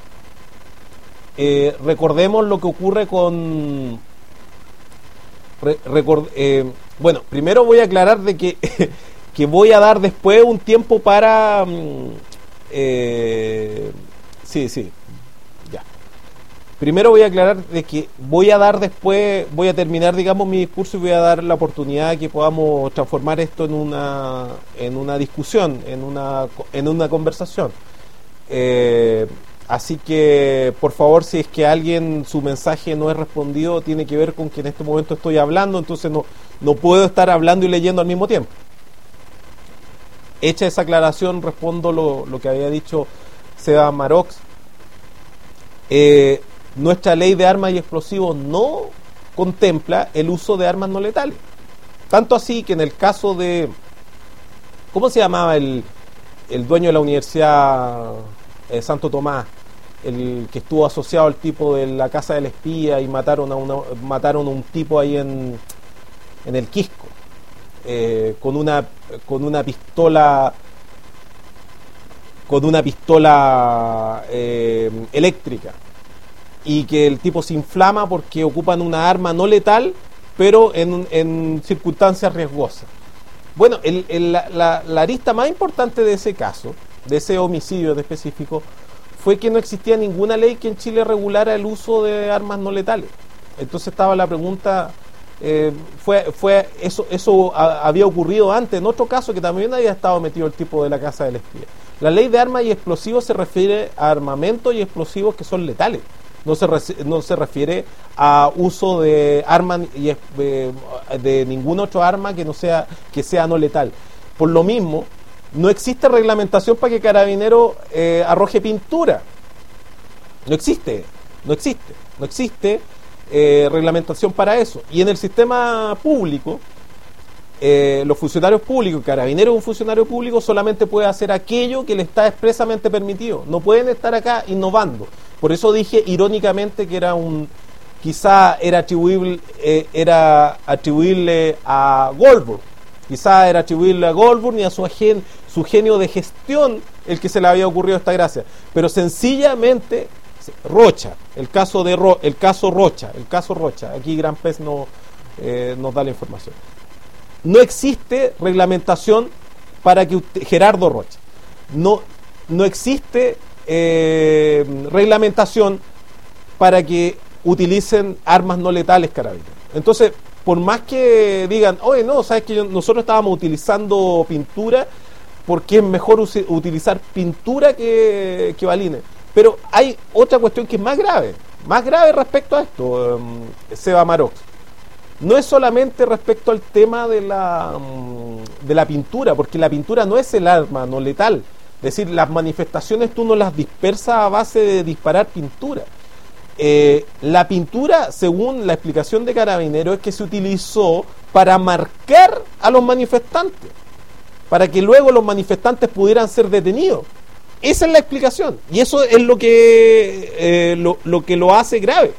S1: eh, recordemos lo que ocurre con... Re, record, eh, bueno, primero voy a aclarar de que, que voy a dar después un tiempo para... Eh, sí, sí, ya. Primero voy a aclarar de que voy a dar después, voy a terminar, digamos, mi discurso y voy a dar la oportunidad de que podamos transformar esto en una, en una discusión, en una, en una conversación. Eh, así que, por favor, si es que alguien su mensaje no es respondido, tiene que ver con que en este momento estoy hablando, entonces no, no puedo estar hablando y leyendo al mismo tiempo. Hecha esa aclaración, respondo lo, lo que había dicho Seba Marox. Eh, nuestra ley de armas y explosivos no contempla el uso de armas no letales. Tanto así que en el caso de... ¿Cómo se llamaba el, el dueño de la Universidad eh, Santo Tomás? El que estuvo asociado al tipo de la Casa del Espía y mataron a, una, mataron a un tipo ahí en, en el Quisco. Eh, con una con una pistola con una pistola eh, eléctrica, y que el tipo se inflama porque ocupan una arma no letal, pero en, en circunstancias riesgosas. Bueno, el, el, la, la, la arista más importante de ese caso, de ese homicidio en específico, fue que no existía ninguna ley que en Chile regulara el uso de armas no letales. Entonces estaba la pregunta... Eh, fue fue eso eso a, había ocurrido antes en otro caso que también había estado metido el tipo de la Casa del Espía. La ley de armas y explosivos se refiere a armamentos y explosivos que son letales, no se re, no se refiere a uso de armas y de, de ningún otro arma que no sea que sea no letal. Por lo mismo, no existe reglamentación para que Carabinero eh, arroje pintura. No existe, no existe, no existe. Eh, reglamentación para eso. Y en el sistema público, eh, los funcionarios públicos, Carabineros, un funcionario público solamente puede hacer aquello que le está expresamente permitido. No pueden estar acá innovando. Por eso dije irónicamente que era un, quizá era atribuible, eh, era atribuible a Goldberg, quizá era atribuible a Goldberg y a su, gen, su genio de gestión el que se le había ocurrido esta gracia. Pero sencillamente Rocha, el caso de Ro, el caso Rocha, el caso Rocha, aquí Gran Pez no, eh, nos da la información. No existe reglamentación para que usted, Gerardo Rocha, no, no existe eh, reglamentación para que utilicen armas no letales Carabineros. Entonces, por más que digan, oye, no, sabes que yo, nosotros estábamos utilizando pintura porque es mejor us- utilizar pintura que, que balines. Pero hay otra cuestión que es más grave, más grave respecto a esto, um, Seba Marox. No es solamente respecto al tema de la, um, de la pintura, porque la pintura no es el arma no letal. Es decir, las manifestaciones tú no las dispersas a base de disparar pintura. Eh, la pintura, según la explicación de Carabineros, es que se utilizó para marcar a los manifestantes, para que luego los manifestantes pudieran ser detenidos. Esa es la explicación, y eso es lo que eh, lo, lo que lo hace grave.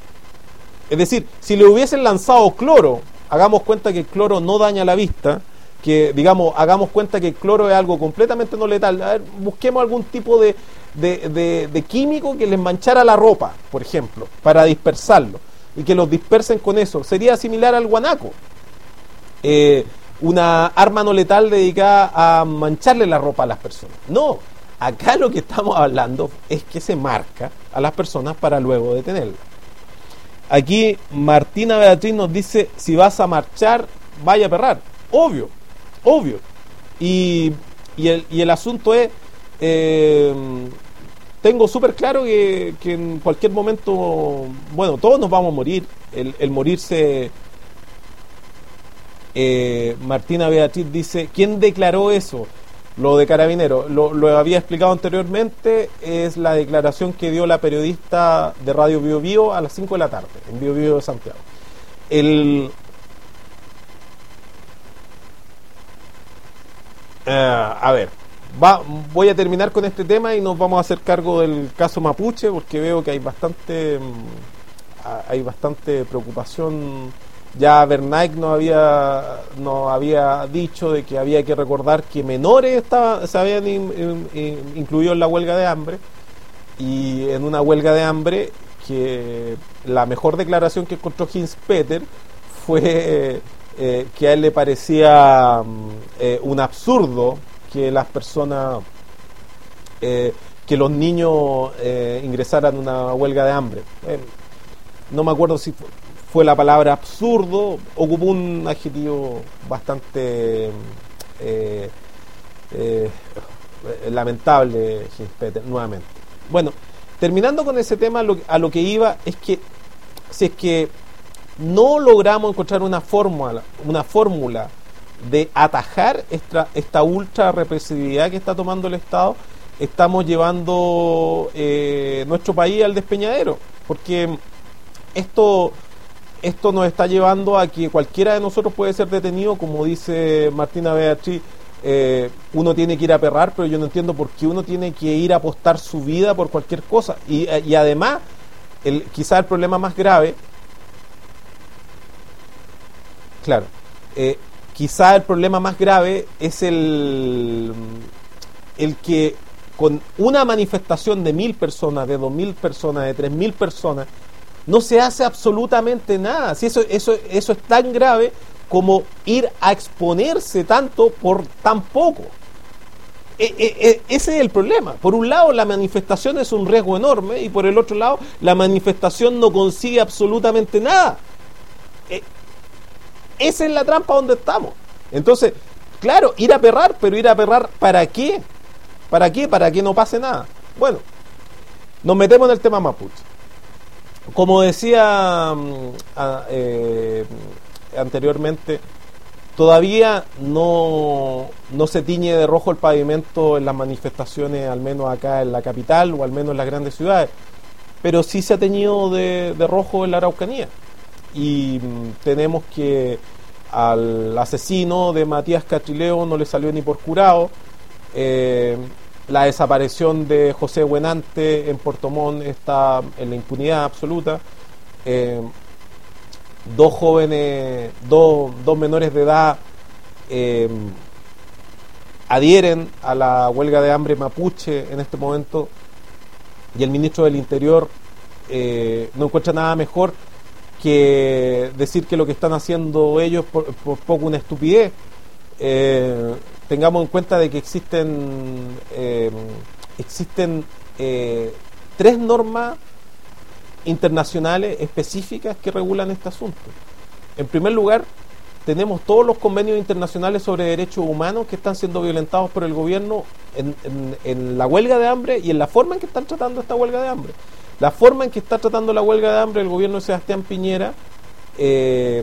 S1: Es decir, si le hubiesen lanzado cloro, hagamos cuenta que el cloro no daña la vista, que digamos, hagamos cuenta que el cloro es algo completamente no letal. A ver, busquemos algún tipo de, de, de, de químico que les manchara la ropa, por ejemplo, para dispersarlo, y que los dispersen con eso. Sería similar al guanaco. Eh, una arma no letal dedicada a mancharle la ropa a las personas. No. Acá lo que estamos hablando es que se marca a las personas para luego detenerlas. Aquí Martina Beatriz nos dice, si vas a marchar, vaya a perrar. Obvio, obvio. Y, y, el, y el asunto es, eh, tengo súper claro que, que en cualquier momento, bueno, todos nos vamos a morir. El, el morirse... Eh, Martina Beatriz dice, ¿quién declaró eso? Lo de Carabineros, lo, lo había explicado anteriormente, es la declaración que dio la periodista de Radio Bio Bio a las cinco de la tarde, en Bio Bio de Santiago. El, Uh, a ver, va, voy a terminar con este tema y nos vamos a hacer cargo del caso Mapuche, porque veo que hay bastante hay bastante preocupación. Ya Bernaik nos había nos había dicho de que había que recordar que menores estaba, se habían in, in, incluido en la huelga de hambre, y en una huelga de hambre que la mejor declaración que encontró Hins-Peter fue eh, que a él le parecía eh, un absurdo que las personas, eh, que los niños eh, ingresaran a una huelga de hambre. Eh, no me acuerdo si fue, fue la palabra absurdo, ocupó un adjetivo bastante eh, eh, lamentable, Hins-Peter, nuevamente. Bueno, terminando con ese tema, lo, a lo que iba es que si es que no logramos encontrar una fórmula, una fórmula de atajar esta, esta ultra represividad que está tomando el Estado, estamos llevando eh, nuestro país al despeñadero, porque esto esto nos está llevando a que cualquiera de nosotros puede ser detenido, como dice Martina Beatriz. Eh, uno tiene que ir a perrar, pero yo no entiendo por qué uno tiene que ir a apostar su vida por cualquier cosa. Y, y además, el, quizá el problema más grave, claro, eh, quizá el problema más grave es el, el que con una manifestación de mil personas, de dos mil personas, de tres mil personas, no se hace absolutamente nada. Si eso, eso, eso es tan grave como ir a exponerse tanto por tan poco. E, e, e, ese es el problema. Por un lado, la manifestación es un riesgo enorme, y por el otro lado, la manifestación no consigue absolutamente nada. E, esa es la trampa donde estamos. Entonces, claro, ir a perrar, pero ir a perrar ¿para qué? ¿Para qué? Para que no pase nada. Bueno, nos metemos en el tema mapuche. Como decía eh, anteriormente, todavía no, no se tiñe de rojo el pavimento en las manifestaciones, al menos acá en la capital o al menos en las grandes ciudades, pero sí se ha teñido de, de rojo en la Araucanía. Y tenemos que al asesino de Matías Catrileo no le salió ni por curado. Eh, la desaparición de José Buenante en Puerto Montt está en la impunidad absoluta. Eh, dos jóvenes, dos, dos menores de edad eh, adhieren a la huelga de hambre mapuche en este momento, y el ministro del Interior eh, no encuentra nada mejor que decir que lo que están haciendo ellos por, por poco una estupidez. Eh, tengamos en cuenta de que existen eh, existen eh, tres normas internacionales específicas que regulan este asunto. En primer lugar, tenemos todos los convenios internacionales sobre derechos humanos que están siendo violentados por el gobierno en, en, en la huelga de hambre y en la forma en que están tratando esta huelga de hambre. La forma en que está tratando la huelga de hambre el gobierno de Sebastián Piñera, eh,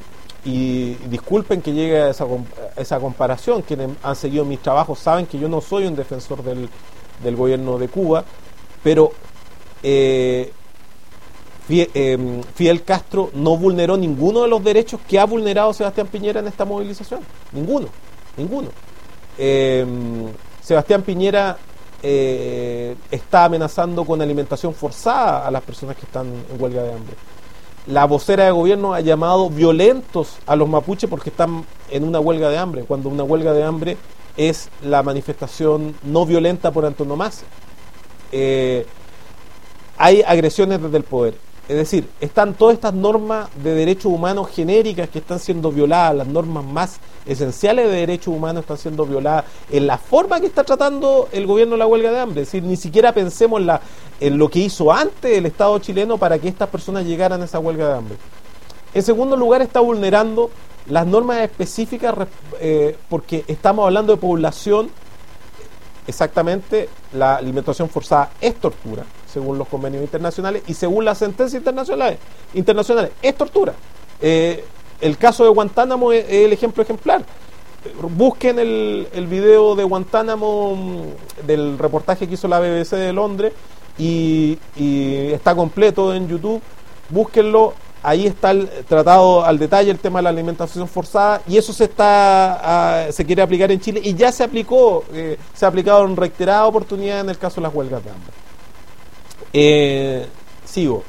S1: y disculpen que llegue a esa, a esa comparación, quienes han seguido mis trabajos saben que yo no soy un defensor del, del gobierno de Cuba, pero eh, Fidel, eh, Fidel Castro no vulneró ninguno de los derechos que ha vulnerado Sebastián Piñera en esta movilización, ninguno, ninguno. Eh, Sebastián Piñera eh, está amenazando con alimentación forzada a las personas que están en huelga de hambre. La vocera de gobierno ha llamado violentos a los mapuches porque están en una huelga de hambre, cuando una huelga de hambre es la manifestación no violenta por antonomasia. Eh, hay agresiones desde el poder. Es decir, están todas estas normas de derechos humanos genéricas que están siendo violadas, las normas más esenciales de derechos humanos están siendo violadas en la forma que está tratando el gobierno de la huelga de hambre. Es decir, ni siquiera pensemos en, la, en lo que hizo antes el Estado chileno para que estas personas llegaran a esa huelga de hambre. En segundo lugar, está vulnerando las normas específicas eh, porque estamos hablando de población. Exactamente, la alimentación forzada es tortura, según los convenios internacionales y según las sentencias internacionales, internacionales es tortura. Eh, el caso de Guantánamo es, es el ejemplo ejemplar. Busquen el, el video de Guantánamo del reportaje que hizo la B B C de Londres y, y está completo en YouTube. Búsquenlo. ahí está el, tratado al detalle el tema de la alimentación forzada, y eso se está uh, se quiere aplicar en Chile, y ya se aplicó, eh, se ha aplicado en reiteradas oportunidades en el caso de las huelgas de hambre. Eh, sigo.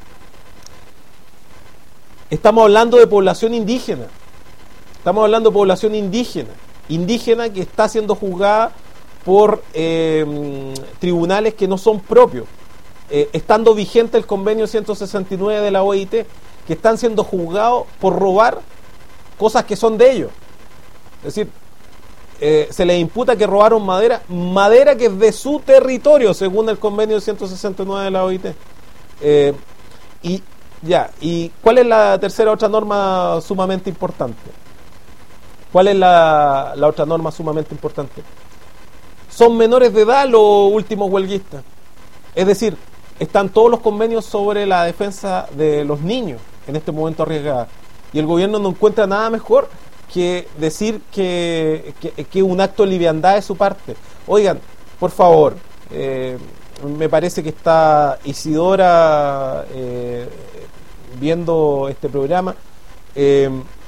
S1: Estamos hablando de población indígena. Estamos hablando de población indígena. Indígena que está siendo juzgada por eh, tribunales que no son propios. Eh, estando vigente el convenio ciento sesenta y nueve de la O I T, que están siendo juzgados por robar cosas que son de ellos. Es decir, eh, se les imputa que robaron madera, madera que es de su territorio, según el convenio ciento sesenta y nueve de la O I T. Eh, y ya, ¿y cuál es la tercera otra norma sumamente importante? ¿Cuál es la, la otra norma sumamente importante? Son menores de edad los últimos huelguistas. Es decir, están todos los convenios sobre la defensa de los niños en este momento arriesgada. Y el gobierno no encuentra nada mejor que decir que, que, que un acto de liviandad de su parte. Oigan, por favor, eh, me parece que está Isidora eh, viendo este programa. Eh,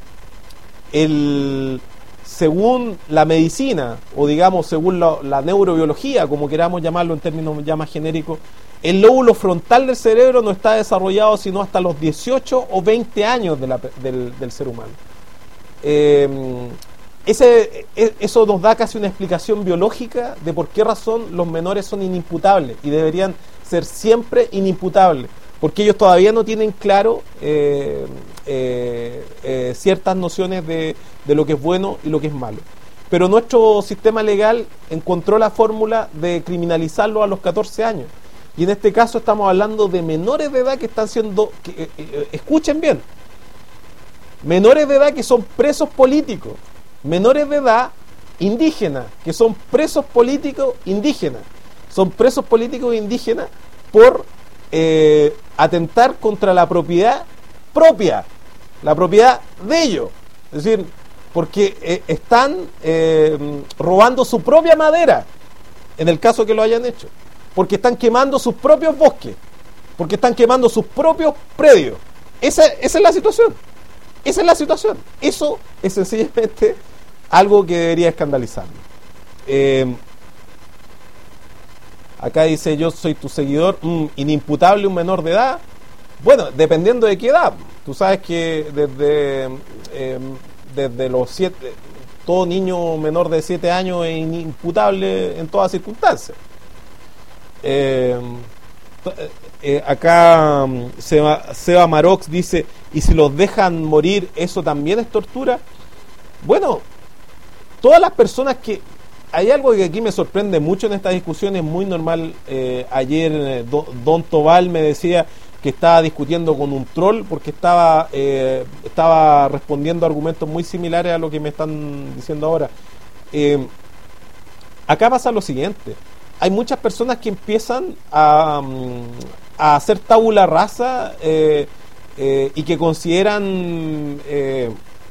S1: el, según la medicina, o digamos según la, la neurobiología, como queramos llamarlo en términos ya más genéricos, el lóbulo frontal del cerebro no está desarrollado sino hasta los dieciocho o veinte años de la, del, del ser humano. Eh, ese, eso nos da casi una explicación biológica de por qué razón los menores son inimputables y deberían ser siempre inimputables, porque ellos todavía no tienen claro eh, eh, eh, ciertas nociones de, de lo que es bueno y lo que es malo. Pero nuestro sistema legal encontró la fórmula de criminalizarlo a los catorce años. Y en este caso estamos hablando de menores de edad que están siendo, que, eh, eh, escuchen bien, menores de edad que son presos políticos, menores de edad indígenas, que son presos políticos indígenas, son presos políticos indígenas por eh, atentar contra la propiedad propia, la propiedad de ellos, es decir, porque eh, están eh, robando su propia madera, en el caso que lo hayan hecho, porque están quemando sus propios bosques, porque están quemando sus propios predios. Esa, esa es la situación. Esa es la situación. Eso es sencillamente algo que debería escandalizarnos. Eh, acá dice, yo soy tu seguidor, mm, inimputable un menor de edad. Bueno, dependiendo de qué edad. Tú sabes que desde, eh, desde los siete, todo niño menor de siete años es inimputable en todas circunstancias. Eh, eh, acá Seba, Seba Marox dice, ¿y si los dejan morir, eso también es tortura? Bueno, todas las personas que... Hay algo que aquí me sorprende mucho en esta discusión, es muy normal. Eh, ayer eh, do, Don Tobal me decía que estaba discutiendo con un troll porque estaba, eh, estaba respondiendo argumentos muy similares a lo que me están diciendo ahora. Eh, acá pasa lo siguiente. Hay muchas personas que empiezan a, a hacer tabula rasa eh, eh, y que consideran eh,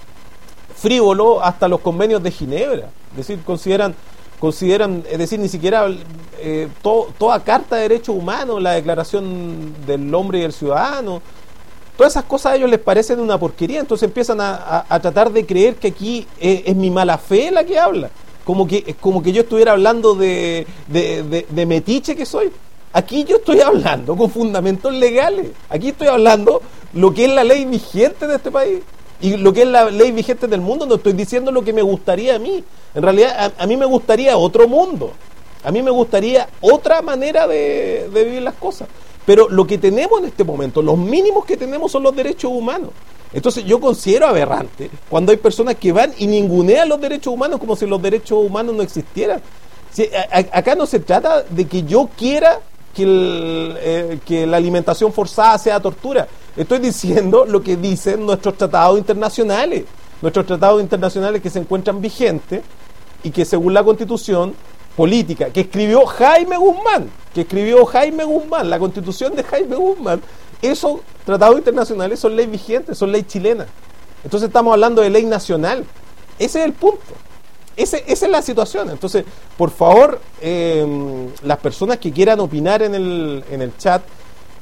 S1: frívolo hasta los convenios de Ginebra. Es decir, consideran, consideran es decir, ni siquiera eh, to, toda Carta de Derechos Humanos, la Declaración del Hombre y del Ciudadano, todas esas cosas a ellos les parecen una porquería. Entonces empiezan a, a, a tratar de creer que aquí eh, es mi mala fe la que habla. Como que, como que yo estuviera hablando de, de, de, de metiche que soy. Aquí yo estoy hablando con fundamentos legales. Aquí estoy hablando lo que es la ley vigente de este país. Y lo que es la ley vigente del mundo. No estoy diciendo lo que me gustaría a mí. En realidad, a, a mí me gustaría otro mundo. A mí me gustaría otra manera de, de vivir las cosas. Pero lo que tenemos en este momento, los mínimos que tenemos son los derechos humanos. Entonces yo considero aberrante cuando hay personas que van y ningunean los derechos humanos como si los derechos humanos no existieran. Si, a, a, acá no se trata de que yo quiera que, el, eh, que la alimentación forzada sea tortura. Estoy diciendo lo que dicen nuestros tratados internacionales. Nuestros tratados internacionales que se encuentran vigentes y que según la Constitución política que escribió Jaime Guzmán, que escribió Jaime Guzmán, la Constitución de Jaime Guzmán, esos tratados internacionales son ley vigente, son ley chilena. Entonces estamos hablando de ley nacional. Ese es el punto. Ese, esa es la situación. Entonces, por favor, eh, las personas que quieran opinar en el, en el chat,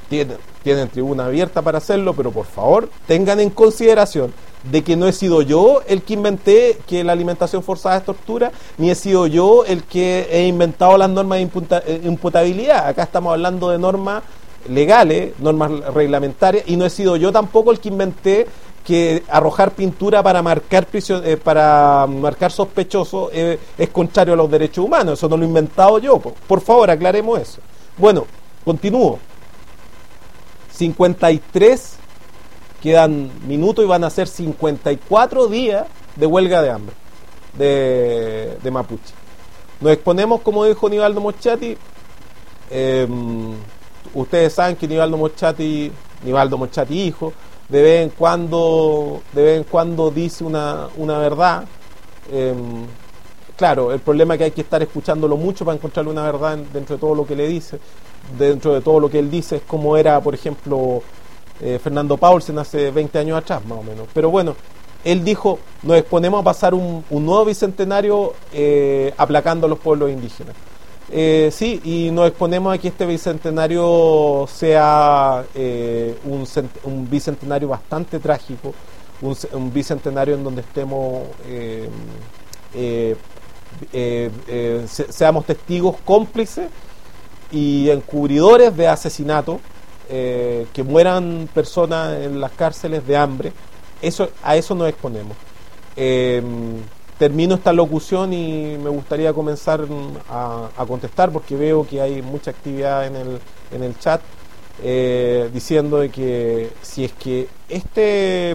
S1: tienen, tienen tribuna abierta para hacerlo, pero por favor tengan en consideración de que no he sido yo el que inventé que la alimentación forzada es tortura, ni he sido yo el que he inventado las normas de imputa, eh, imputabilidad. Acá estamos hablando de normas legales, normas reglamentarias, y no he sido yo tampoco el que inventé que arrojar pintura para marcar prisión, eh, para marcar sospechosos eh, es contrario a los derechos humanos. Eso no lo he inventado yo. Por, por favor, aclaremos eso. Bueno, continúo. cincuenta y tres, quedan minutos y van a ser cincuenta y cuatro días de huelga de hambre de, de Mapuche. Nos exponemos, como dijo Nivaldo Moschati. Eh, ustedes saben que Nivaldo Moschati, Nivaldo Moschati hijo, de vez en cuando, de vez en cuando dice una, una verdad. Eh, claro, el problema es que hay que estar escuchándolo mucho para encontrarle una verdad dentro de todo lo que le dice. Dentro de todo lo que él dice es como era, por ejemplo, eh, Fernando Paulsen hace veinte años atrás, más o menos. Pero bueno, él dijo, nos exponemos a pasar un, un nuevo bicentenario eh, aplacando a los pueblos indígenas. Eh, sí, y nos exponemos a que este bicentenario sea eh, un, un bicentenario bastante trágico, un, un bicentenario en donde estemos, eh, eh, eh, eh, se, seamos testigos cómplices y encubridores de asesinatos, eh, que mueran personas en las cárceles de hambre. Eso, a eso nos exponemos. Eh, termino esta locución y me gustaría comenzar a, a contestar, porque veo que hay mucha actividad en el, en el chat, eh, diciendo de que si es que este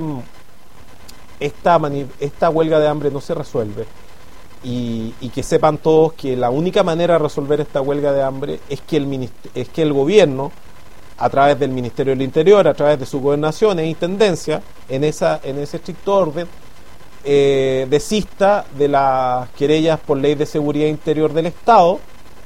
S1: esta, mani, esta huelga de hambre no se resuelve, y, y que sepan todos que la única manera de resolver esta huelga de hambre es que el, es que el gobierno, a través del Ministerio del Interior, a través de sus gobernaciones e intendencias, en, esa, en ese estricto orden, Eh, desista de las querellas por ley de seguridad interior del Estado,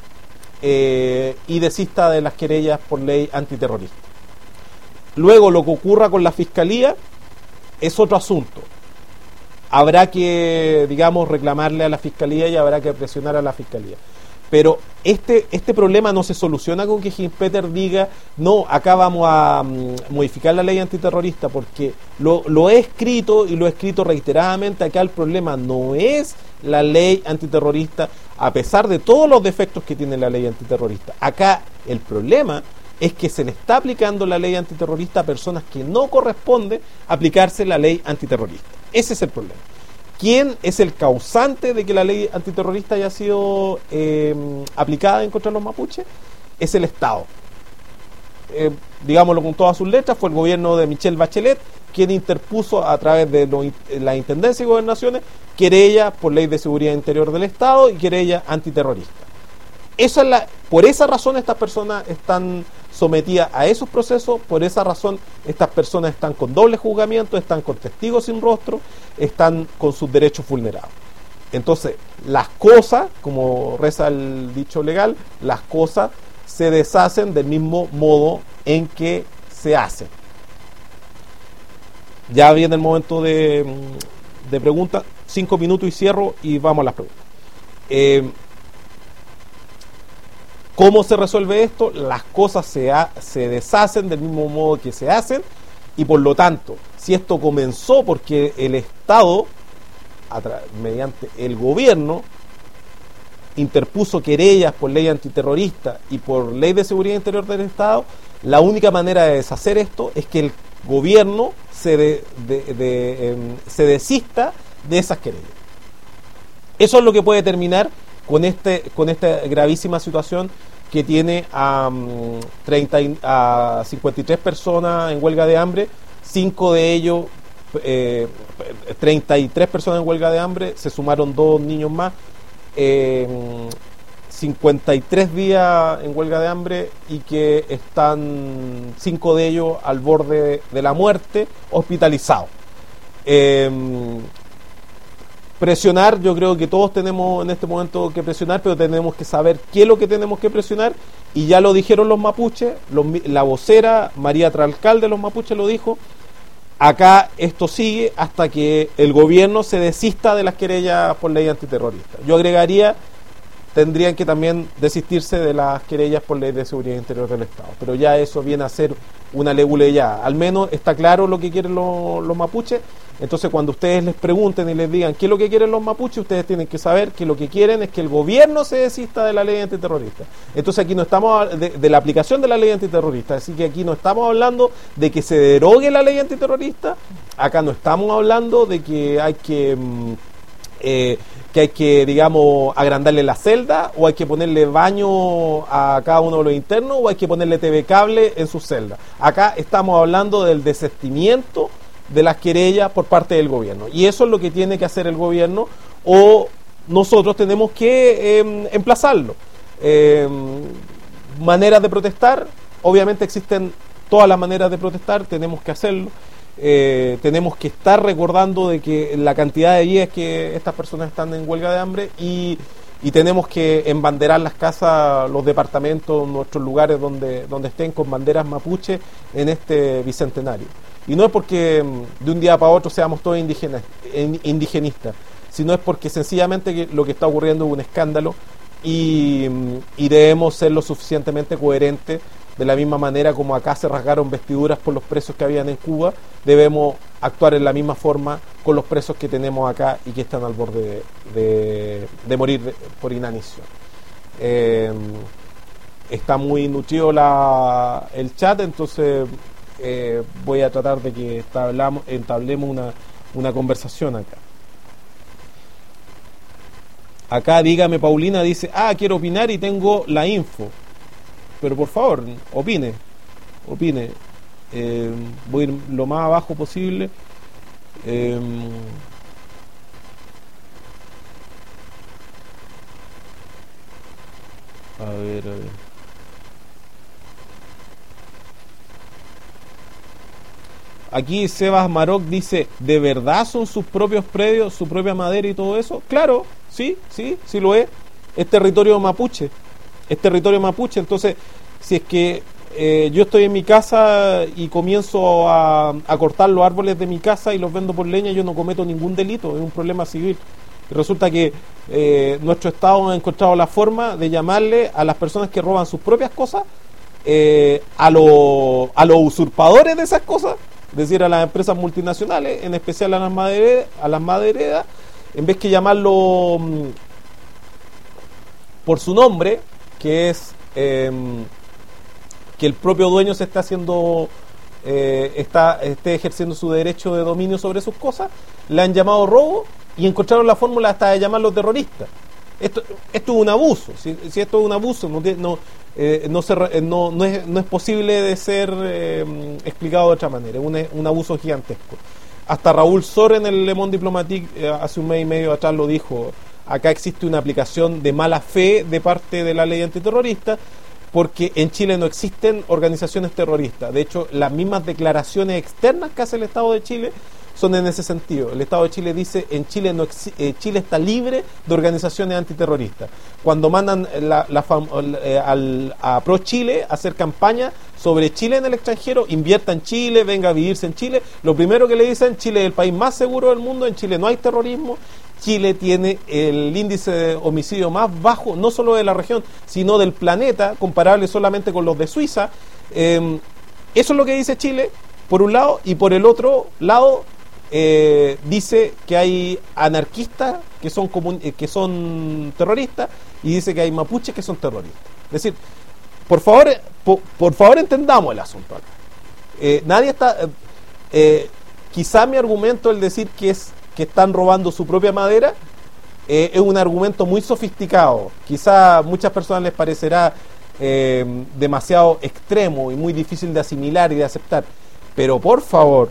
S1: eh, y desista de las querellas por ley antiterrorista. Luego, lo que ocurra con la Fiscalía es otro asunto. Habrá que, digamos, reclamarle a la Fiscalía y habrá que presionar a la Fiscalía. Pero este, este problema no se soluciona con que Gimpeter diga, no, acá vamos a um, modificar la ley antiterrorista, porque lo, lo he escrito y lo he escrito reiteradamente. Acá el problema no es la ley antiterrorista, a pesar de todos los defectos que tiene la ley antiterrorista. Acá el problema es que se le está aplicando la ley antiterrorista a personas que no corresponde aplicarse la ley antiterrorista. Ese es el problema. ¿Quién es el causante de que la ley antiterrorista haya sido eh, aplicada en contra de los mapuches? Es el Estado. Eh, digámoslo con todas sus letras, fue el gobierno de Michelle Bachelet quien interpuso a través de lo, la Intendencia y Gobernaciones querella por ley de seguridad interior del Estado y querella antiterrorista. Esa es la, por esa razón estas personas están sometidas a esos procesos, por esa razón estas personas están con doble juzgamiento, están con testigos sin rostro, están con sus derechos vulnerados. Entonces, las cosas, como reza el dicho legal, las cosas se deshacen del mismo modo en que se hacen. Ya viene el momento de, de preguntas, cinco minutos y cierro y vamos a las preguntas. Eh, ¿Cómo se resuelve esto? Las cosas se, ha, se deshacen del mismo modo que se hacen, y por lo tanto, si esto comenzó porque el Estado, a tra- mediante el gobierno, interpuso querellas por ley antiterrorista y por ley de seguridad interior del Estado, la única manera de deshacer esto es que el gobierno se, de, de, de, eh, se desista de esas querellas. Eso es lo que puede terminar con este con esta gravísima situación que tiene a, um, treinta, a cincuenta y tres personas en huelga de hambre, cinco de ellos, eh, treinta y tres personas en huelga de hambre, se sumaron dos niños más, eh, cincuenta y tres días en huelga de hambre, y que están cinco de ellos al borde de la muerte, hospitalizados. Eh, Presionar, yo creo que todos tenemos en este momento que presionar, pero tenemos que saber qué es lo que tenemos que presionar, y ya lo dijeron los mapuches, los, la vocera María Tralcal de los mapuches lo dijo. Acá esto sigue hasta que el gobierno se desista de las querellas por ley antiterrorista. Yo agregaría tendrían que también desistirse de las querellas por ley de seguridad interior del Estado. Pero ya eso viene a ser una leguleyada. Al menos está claro lo que quieren los, los mapuches. Entonces, cuando ustedes les pregunten y les digan qué es lo que quieren los mapuches, ustedes tienen que saber que lo que quieren es que el gobierno se desista de la ley antiterrorista. Entonces, aquí no estamos de, de la aplicación de la ley antiterrorista, así que aquí no estamos hablando de que se derogue la ley antiterrorista, acá no estamos hablando de que hay que... Mmm, eh, que hay que, digamos, agrandarle la celda, o hay que ponerle baño a cada uno de los internos, o hay que ponerle T V cable en sus celdas. Acá estamos hablando del desistimiento de las querellas por parte del gobierno, y eso es lo que tiene que hacer el gobierno, o nosotros tenemos que eh, emplazarlo. Eh, maneras de protestar, obviamente existen todas las maneras de protestar, tenemos que hacerlo. Eh, tenemos que estar recordando de que la cantidad de días que estas personas están en huelga de hambre, y, y tenemos que embanderar las casas, los departamentos, nuestros lugares donde, donde estén con banderas mapuche en este bicentenario. Y no es porque de un día para otro seamos todos indígenas, indigenistas, sino es porque sencillamente que lo que está ocurriendo es un escándalo, y, y debemos ser lo suficientemente coherentes. De la misma manera como acá se rasgaron vestiduras por los presos que habían en Cuba, debemos actuar en la misma forma con los presos que tenemos acá y que están al borde de, de, de morir de, por inanición. Eh, está muy nutrido la, el chat, entonces eh, voy a tratar de que entablamos, entablemos una, una conversación acá. Acá, dígame, Paulina dice, ah, quiero opinar y tengo la info. Pero por favor, opine, opine. Eh, voy a ir lo más abajo posible. Eh, a ver, a ver. Aquí Sebas Maroc dice, ¿de verdad son sus propios predios, su propia madera y todo eso? Claro, sí, sí, sí lo es. Es territorio mapuche. Es territorio mapuche, entonces si es que eh, yo estoy en mi casa y comienzo a, a cortar los árboles de mi casa y los vendo por leña, yo no cometo ningún delito, es un problema civil. Y resulta que eh, nuestro Estado ha encontrado la forma de llamarle a las personas que roban sus propias cosas, eh, a, lo, a los usurpadores de esas cosas, es decir, a las empresas multinacionales, en especial a las madereras, a las madereras, en vez que llamarlo mmm, por su nombre, que es eh, que el propio dueño se está haciendo eh, está esté ejerciendo su derecho de dominio sobre sus cosas, le han llamado robo y encontraron la fórmula hasta de llamarlos terroristas. Esto esto es un abuso. Si, si esto es un abuso, no no eh, no, se, no, no, es, no es posible de ser eh, explicado de otra manera. Es un, un abuso gigantesco. Hasta Raúl Sor en el Le Monde Diplomatique eh, hace un mes y medio atrás lo dijo. Acá existe una aplicación de mala fe de parte de la ley antiterrorista, porque en Chile no existen organizaciones terroristas. De hecho, las mismas declaraciones externas que hace el Estado de Chile son en ese sentido. El Estado de Chile dice, en Chile no exi- eh, Chile está libre de organizaciones antiterroristas. Cuando mandan la, la fam- eh, al, a Pro Chile a hacer campaña sobre Chile en el extranjero, invierta en Chile, venga a vivirse en Chile, lo primero que le dicen, Chile es el país más seguro del mundo, en Chile no hay terrorismo, Chile tiene el índice de homicidio más bajo, no solo de la región, sino del planeta, comparable solamente con los de Suiza. Eh, eso es lo que dice Chile, por un lado, y por el otro lado eh, dice que hay anarquistas que son, comun- que son terroristas, y dice que hay mapuches que son terroristas. Es decir, por favor, por, por favor entendamos el asunto acá. Eh, nadie está... Eh, eh, quizá mi argumento, el decir que es que están robando su propia madera, eh, es un argumento muy sofisticado. Quizá a muchas personas les parecerá eh, demasiado extremo y muy difícil de asimilar y de aceptar, pero por favor,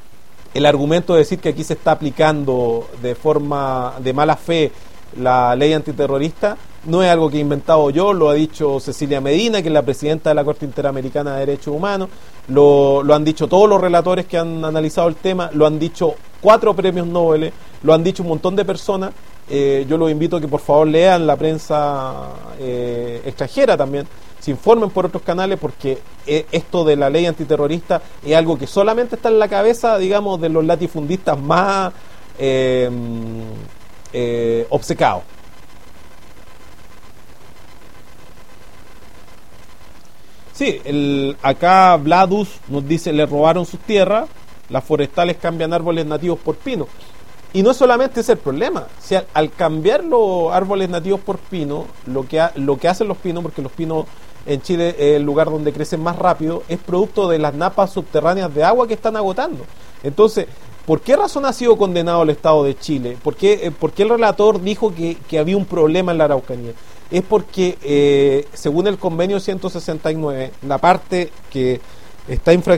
S1: el argumento de decir que aquí se está aplicando de forma de mala fe la ley antiterrorista no es algo que he inventado yo, lo ha dicho Cecilia Medina, que es la presidenta de la Corte Interamericana de Derechos Humanos, lo, lo han dicho todos los relatores que han analizado el tema, lo han dicho cuatro premios Nobel, lo han dicho un montón de personas. Eh, yo los invito a que por favor lean la prensa eh, extranjera también, se informen por otros canales, porque eh, esto de la ley antiterrorista es algo que solamente está en la cabeza, digamos, de los latifundistas más eh, eh, obcecados. Sí, el, acá Vladus nos dice, le robaron sus tierras, las forestales cambian árboles nativos por pino. Y no solamente ese es el problema, o sea, al cambiar los árboles nativos por pino, lo que, ha, lo que hacen los pinos, porque los pinos en Chile es el lugar donde crecen más rápido, es producto de las napas subterráneas de agua que están agotando. Entonces, ¿por qué razón ha sido condenado el Estado de Chile? ¿Por qué, por qué el relator dijo que, que había un problema en la Araucanía? Es porque, eh, según el convenio ciento sesenta y nueve, la parte que está, infra,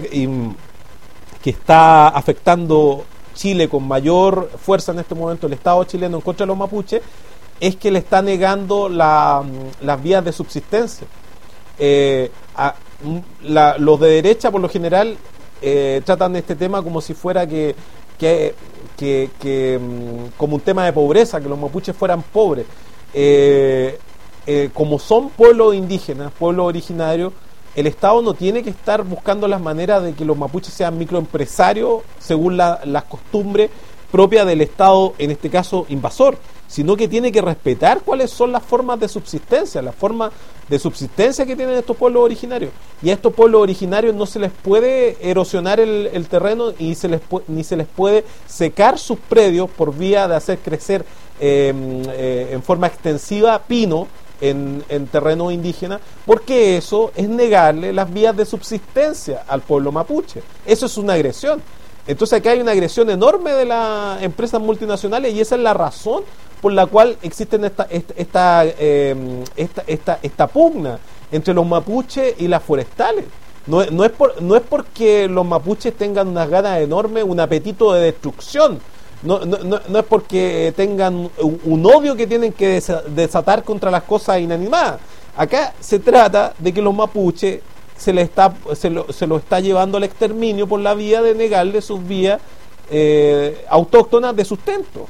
S1: que está afectando Chile con mayor fuerza en este momento, el Estado chileno en contra de los mapuches, es que le está negando la, las vías de subsistencia. Eh, a, la, los de derecha, por lo general, eh, tratan este tema como si fuera que, que, que, que como un tema de pobreza, que los mapuches fueran pobres. Eh, eh, como son pueblos indígenas, pueblos originarios, el Estado no tiene que estar buscando las maneras de que los mapuches sean microempresarios según la, las costumbres propias del Estado, en este caso invasor, sino que tiene que respetar cuáles son las formas de subsistencia, las formas de subsistencia que tienen estos pueblos originarios. Y a estos pueblos originarios no se les puede erosionar el, el terreno y se les ni se les puede secar sus predios por vía de hacer crecer eh, eh, en forma extensiva pino en, en terreno indígena, porque eso es negarle las vías de subsistencia al pueblo mapuche. Eso es una agresión. Entonces acá hay una agresión enorme de las empresas multinacionales y esa es la razón por la cual existe esta, esta, esta, eh, esta, esta, esta pugna entre los mapuches y las forestales. No, no, es por, no es porque los mapuches tengan unas ganas enormes, un apetito de destrucción. No, no, no, no es porque tengan un, un odio que tienen que desatar contra las cosas inanimadas. Acá se trata de que los mapuches se le está se lo, se lo está llevando al exterminio por la vía de negarle sus vías eh, autóctonas de sustento.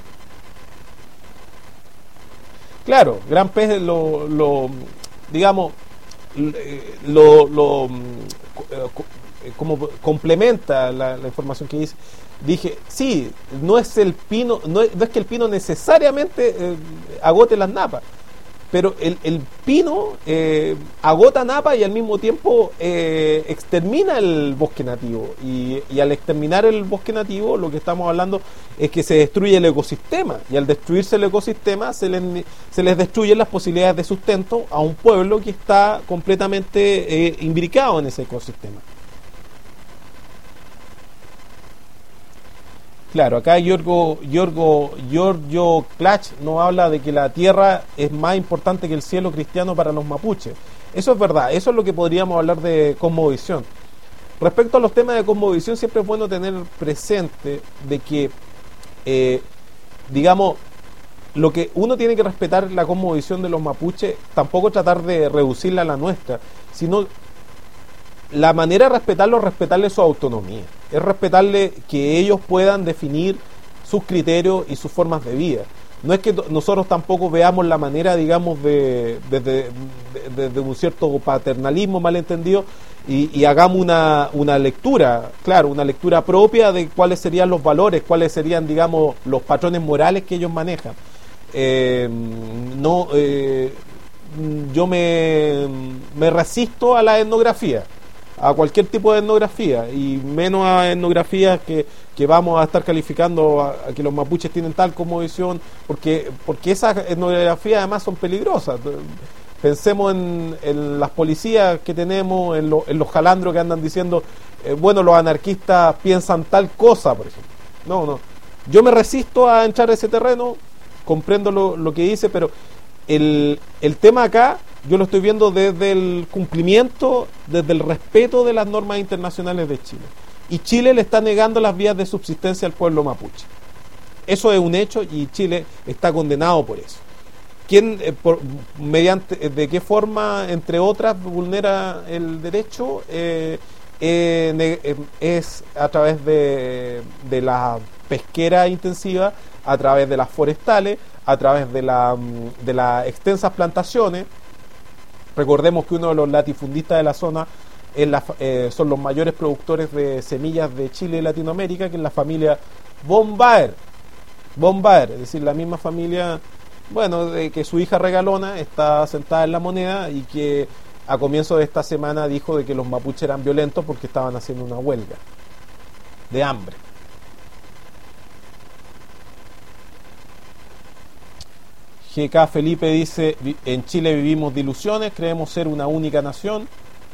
S1: Claro, Gran Pez lo, lo digamos lo, lo como complementa la, la información que dice. Dije, sí, no es el pino, no es, no es que el pino necesariamente eh, agote las napas, pero el, el pino eh, agota napas y al mismo tiempo eh, extermina el bosque nativo. Y, y al exterminar el bosque nativo, lo que estamos hablando es que se destruye el ecosistema. Y al destruirse el ecosistema, se les, se les destruyen las posibilidades de sustento a un pueblo que está completamente eh, imbricado en ese ecosistema. Claro, acá Giorgio, Giorgio, Giorgio Klach nos habla de que la tierra es más importante que el cielo cristiano para los mapuches. Eso es verdad, eso es lo que podríamos hablar de cosmovisión. Respecto a los temas de cosmovisión, siempre es bueno tener presente de que, eh, digamos, lo que uno tiene que respetar la cosmovisión de los mapuches, tampoco tratar de reducirla a la nuestra, sino la manera de respetarlo es respetarle su autonomía, es respetarle que ellos puedan definir sus criterios y sus formas de vida. No es que nosotros tampoco veamos la manera, digamos, de desde de, de, de un cierto paternalismo malentendido y, y hagamos una, una lectura, claro, una lectura propia de cuáles serían los valores, cuáles serían, digamos, los patrones morales que ellos manejan. Eh, no, eh, yo me, me resisto a la etnografía, a cualquier tipo de etnografía, y menos a etnografías que, que vamos a estar calificando a, a que los mapuches tienen tal cosmovisión, porque, porque esas etnografías además son peligrosas. Pensemos en, en las policías que tenemos, en, lo, en los jalandros que andan diciendo, eh, bueno, los anarquistas piensan tal cosa, por ejemplo. No, no. Yo me resisto a entrar a ese terreno, comprendo lo, lo que dice, pero el, el tema acá yo lo estoy viendo desde el cumplimiento, desde el respeto de las normas internacionales de Chile. Y Chile le está negando las vías de subsistencia al pueblo mapuche. Eso es un hecho y Chile está condenado por eso. ¿Quién, eh, por, mediante, de qué forma, entre otras, vulnera el derecho? Eh, eh, eh, es a través de, de la pesquera intensiva, a través de las forestales, a través de, la, de las extensas plantaciones. Recordemos que uno de los latifundistas de la zona es la, eh, son los mayores productores de semillas de Chile y Latinoamérica, que es la familia von Baer. Von Baer, es decir, la misma familia, bueno, de que su hija regalona está sentada en la moneda y que a comienzo de esta semana dijo de que los mapuches eran violentos porque estaban haciendo una huelga de hambre. G K Felipe dice, en Chile vivimos de ilusiones, creemos ser una única nación.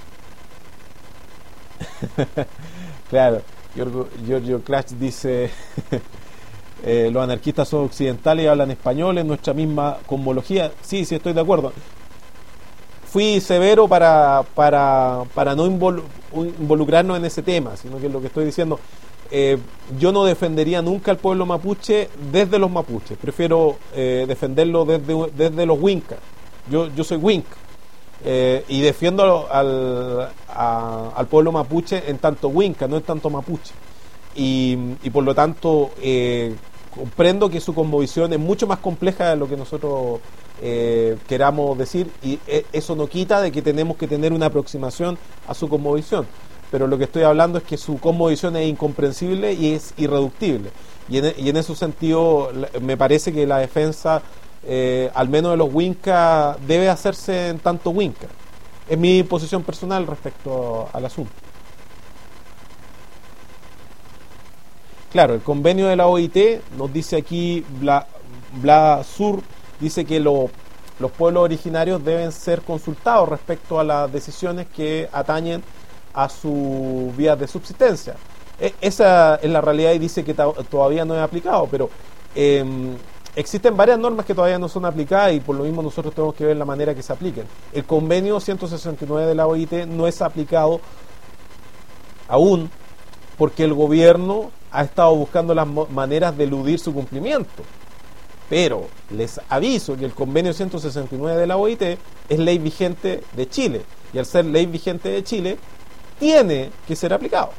S1: Claro, Giorgio, Giorgio Clash dice, eh, los anarquistas son occidentales y hablan español en nuestra misma cosmología. Sí, sí, estoy de acuerdo. Fui severo para, para, para no involu- involucrarnos en ese tema, sino que lo que estoy diciendo, eh, yo no defendería nunca al pueblo mapuche desde los mapuches, prefiero eh, defenderlo desde, desde los wincas. Yo, yo soy winca eh, y defiendo al, a, al pueblo mapuche en tanto winca, no en tanto mapuche. Y, y por lo tanto, eh, comprendo que su cosmovisión es mucho más compleja de lo que nosotros eh, queramos decir, y eh, eso no quita de que tenemos que tener una aproximación a su cosmovisión, pero lo que estoy hablando es que su cosmovisión es incomprensible y es irreductible, y en, y en ese sentido me parece que la defensa eh, al menos de los wincas debe hacerse en tanto winca. Es mi posición personal respecto al asunto. Claro, el convenio de la O I T nos dice aquí, Bla, Bla Sur, dice que lo, los pueblos originarios deben ser consultados respecto a las decisiones que atañen a sus vías de subsistencia. E, esa es la realidad y dice que ta, todavía no es aplicado, pero eh, existen varias normas que todavía no son aplicadas y por lo mismo nosotros tenemos que ver la manera que se apliquen. El convenio ciento sesenta y nueve de la O I T no es aplicado aún porque el gobierno ha estado buscando las maneras de eludir su cumplimiento. Pero les aviso que el convenio ciento sesenta y nueve de la O I T es ley vigente de Chile, y al ser ley vigente de Chile tiene que ser aplicado.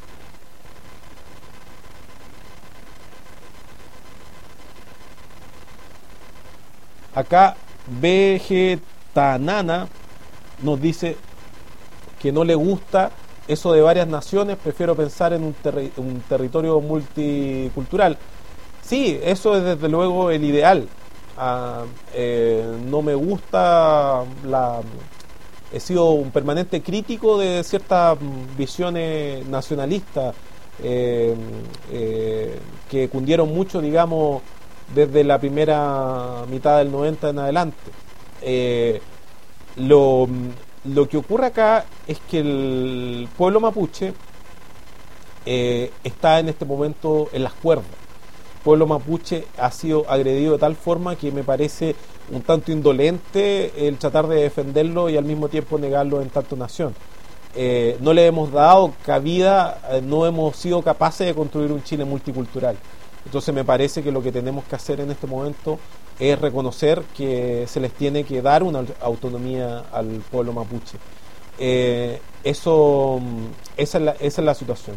S1: Acá Vegetanana nos dice que no le gusta eso de varias naciones, prefiero pensar en un, terri- un territorio multicultural. Sí, eso es desde luego el ideal. Ah, eh, no me gusta la... He sido un permanente crítico de ciertas visiones nacionalistas eh, eh, que cundieron mucho, digamos, desde la primera mitad del noventa en adelante. Eh, lo, lo que ocurre acá es que el pueblo mapuche eh, está en este momento en las cuerdas. El pueblo mapuche ha sido agredido de tal forma que me parece un tanto indolente el tratar de defenderlo y al mismo tiempo negarlo en tanto nación. Eh, no le hemos dado cabida, eh, no hemos sido capaces de construir un Chile multicultural. Entonces me parece que lo que tenemos que hacer en este momento es reconocer que se les tiene que dar una autonomía al pueblo mapuche. Eh, eso, esa es la, esa es la situación.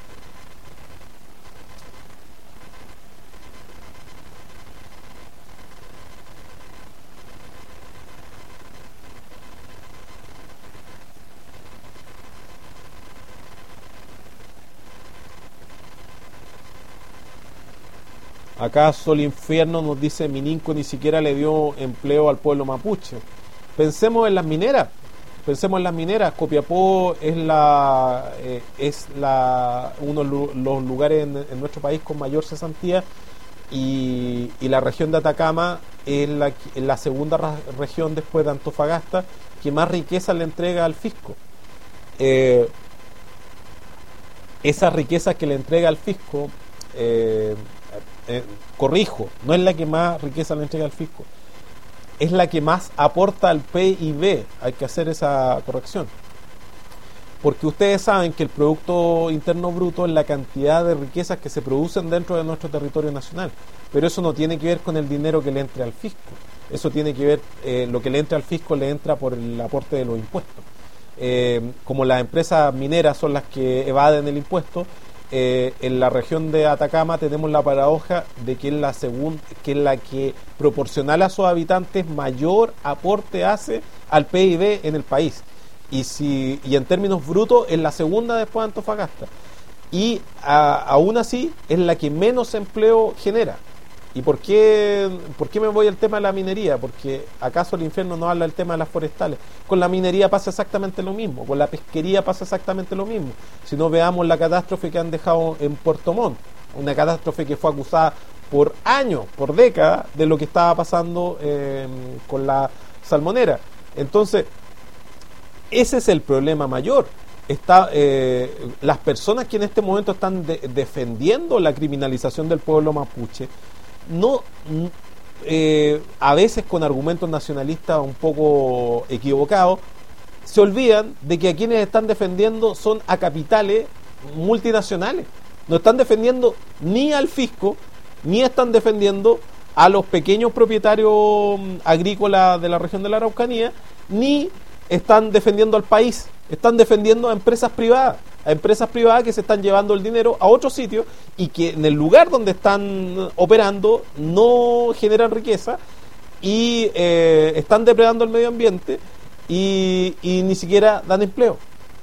S1: Acá Sol Infierno nos dice, Mininco ni siquiera le dio empleo al pueblo mapuche. Pensemos en las mineras, pensemos en las mineras. Copiapó es la eh, es la uno de los lugares en, en nuestro país con mayor cesantía y, y la región de Atacama es la, es la segunda ra- región después de Antofagasta que más riqueza le entrega al fisco. Eh, esas riquezas que le entrega al fisco eh, Eh, corrijo, no es la que más riqueza le entrega al fisco, es la que más aporta al P I B. Hay que hacer esa corrección, porque ustedes saben que el Producto Interno Bruto es la cantidad de riquezas que se producen dentro de nuestro territorio nacional, pero eso no tiene que ver con el dinero que le entre al fisco, eso tiene que ver, eh, lo que le entra al fisco le entra por el aporte de los impuestos. Eh, como las empresas mineras son las que evaden el impuesto, Eh, en la región de Atacama tenemos la paradoja de que es la segunda, que es la que proporcional a sus habitantes mayor aporte hace al P I B en el país, y si y en términos brutos es la segunda después de Antofagasta, y a, aún así es la que menos empleo genera. ¿Y por qué, por qué me voy al tema de la minería? Porque ¿acaso el infierno no habla del tema de las forestales? Con la minería pasa exactamente lo mismo, con la pesquería pasa exactamente lo mismo. Si no, veamos la catástrofe que han dejado en Puerto Montt, una catástrofe que fue acusada por años, por décadas, de lo que estaba pasando eh, con la salmonera. Entonces, ese es el problema mayor. Está, eh, las personas que en este momento están de, defendiendo la criminalización del pueblo mapuche, no eh, a veces con argumentos nacionalistas un poco equivocados, se olvidan de que a quienes están defendiendo son a capitales multinacionales. No están defendiendo ni al fisco, ni están defendiendo a los pequeños propietarios agrícolas de la región de la Araucanía, ni están defendiendo al país. Están defendiendo a empresas privadas, a empresas privadas que se están llevando el dinero a otro sitio y que en el lugar donde están operando no generan riqueza y eh, están depredando el medio ambiente y, y ni siquiera dan empleo.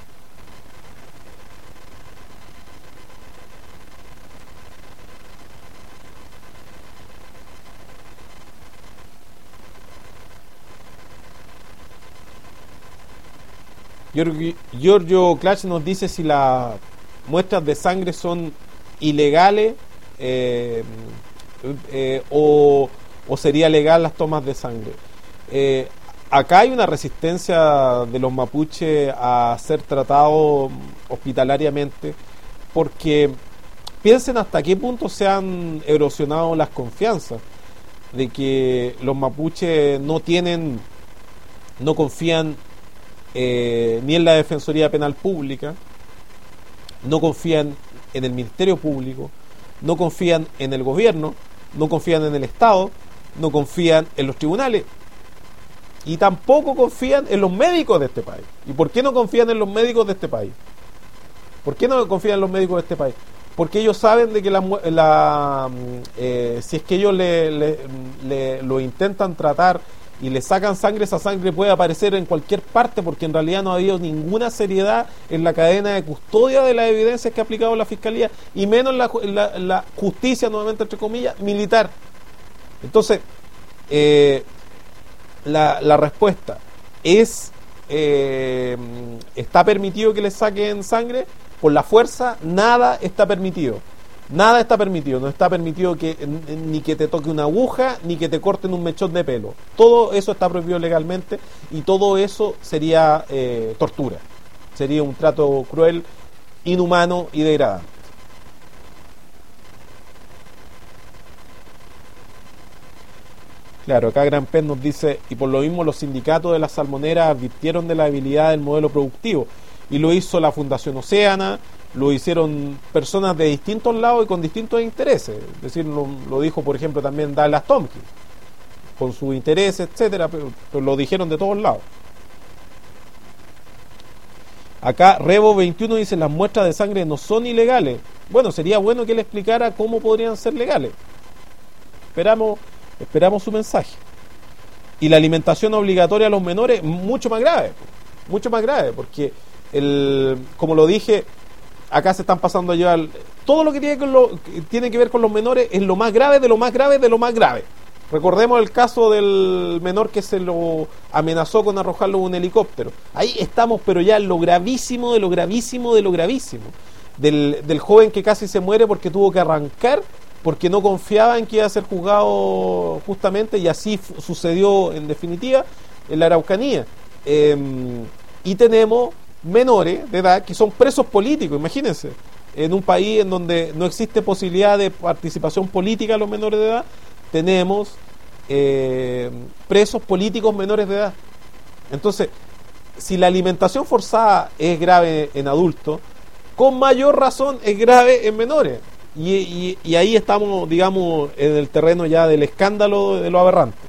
S1: Giorgio Clash nos dice si las muestras de sangre son ilegales eh, eh, o, o sería legal las tomas de sangre. Eh, acá hay una resistencia de los mapuches a ser tratados hospitalariamente porque piensen hasta qué punto se han erosionado las confianzas de que los mapuches no tienen, no confían Eh, ni en la Defensoría Penal Pública, no confían en el Ministerio Público, no confían en el gobierno, no confían en el Estado, no confían en los tribunales y tampoco confían en los médicos de este país. ¿Y por qué no confían en los médicos de este país? ¿Por qué no confían en los médicos de este país? Porque ellos saben de que la, la, eh, si es que ellos le, le, le, lo intentan tratar y le sacan sangre, esa sangre puede aparecer en cualquier parte porque en realidad no ha habido ninguna seriedad en la cadena de custodia de las evidencias que ha aplicado la Fiscalía y menos la, la, la justicia, nuevamente entre comillas, militar. Entonces, eh, la, la respuesta es, eh, ¿está permitido que le saquen sangre? Por la fuerza, nada está permitido. Nada está permitido, no está permitido que ni que te toque una aguja, ni que te corten un mechón de pelo. Todo eso está prohibido legalmente y todo eso sería eh, tortura. Sería un trato cruel, inhumano y degradante. Claro, acá Gran Pez nos dice, y por lo mismo los sindicatos de las salmoneras advirtieron de la debilidad del modelo productivo, y lo hizo la Fundación Océana, lo hicieron personas de distintos lados y con distintos intereses. Es decir, lo, lo dijo, por ejemplo, también Dallas Tompkins, con sus intereses, etcétera, pero, pero lo dijeron de todos lados. Acá Revo veintiuno dice, las muestras de sangre no son ilegales. Bueno, sería bueno que él explicara cómo podrían ser legales. Esperamos, esperamos su mensaje. Y la alimentación obligatoria a los menores, mucho más grave, mucho más grave, porque el, como lo dije, acá se están pasando a llevar todo lo que tiene, con lo, que tiene que ver con los menores es lo más grave de lo más grave de lo más grave. Recordemos el caso del menor que se lo amenazó con arrojarlo en un helicóptero. Ahí estamos, pero ya en lo gravísimo de lo gravísimo de lo gravísimo. Del, del joven que casi se muere porque tuvo que arrancar, porque no confiaba en que iba a ser juzgado justamente, y así f- sucedió en definitiva en la Araucanía. Eh, y tenemos menores de edad que son presos políticos, imagínense, en un país en donde no existe posibilidad de participación política a los menores de edad, tenemos eh, presos políticos menores de edad. Entonces, si la alimentación forzada es grave en adultos, con mayor razón es grave en menores, y, y, y ahí estamos, digamos, en el terreno ya del escándalo, de lo aberrante.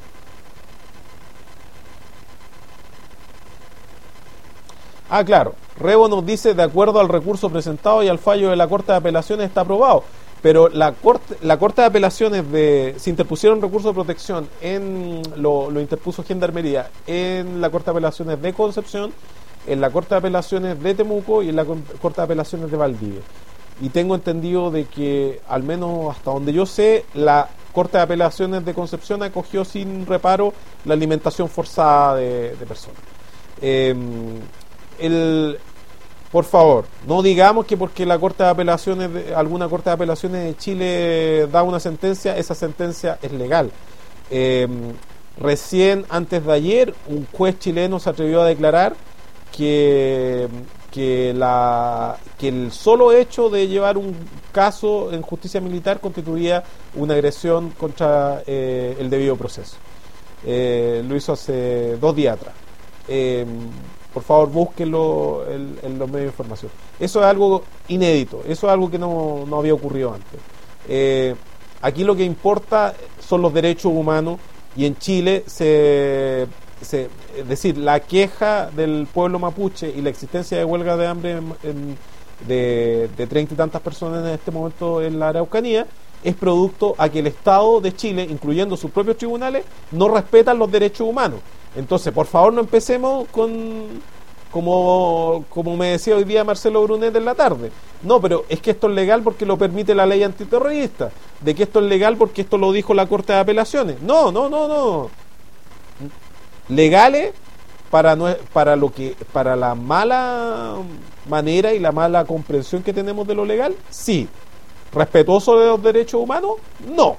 S1: Ah, claro, Rebo nos dice, de acuerdo al recurso presentado y al fallo de la Corte de Apelaciones está aprobado, pero la Corte, la Corte de Apelaciones de, se interpusieron recursos de protección, en lo, lo interpuso Gendarmería, en la Corte de Apelaciones de Concepción, en la Corte de Apelaciones de Temuco y en la Corte de Apelaciones de Valdivia. Y tengo entendido de que, al menos hasta donde yo sé, la Corte de Apelaciones de Concepción acogió sin reparo la alimentación forzada de, de personas. Eh, el, por favor, no digamos que porque la Corte de Apelaciones, de, alguna Corte de Apelaciones de Chile da una sentencia, esa sentencia es legal. Eh, recién, antes de ayer, un juez chileno se atrevió a declarar que, que, la, que el solo hecho de llevar un caso en justicia militar constituía una agresión contra eh, el debido proceso. Eh, lo hizo hace dos días atrás. Eh, por favor, búsquenlo en, en los medios de información. Eso es algo inédito, eso es algo que no, no había ocurrido antes. Eh, aquí lo que importa son los derechos humanos, y en Chile se, se es decir, la queja del pueblo mapuche y la existencia de huelga de hambre en, en, de, de treinta y tantas personas en este momento en la Araucanía es producto a que el Estado de Chile, incluyendo sus propios tribunales, no respetan los derechos humanos. Entonces, por favor, no empecemos con, como, como me decía hoy día Marcelo Brunet en la tarde. No, pero es que esto es legal porque lo permite la ley antiterrorista. De que esto es legal porque esto lo dijo la Corte de Apelaciones. No, no, no, no. Legales para no, para lo que para la mala manera y la mala comprensión que tenemos de lo legal, sí. ¿Respetuoso de los derechos humanos? No.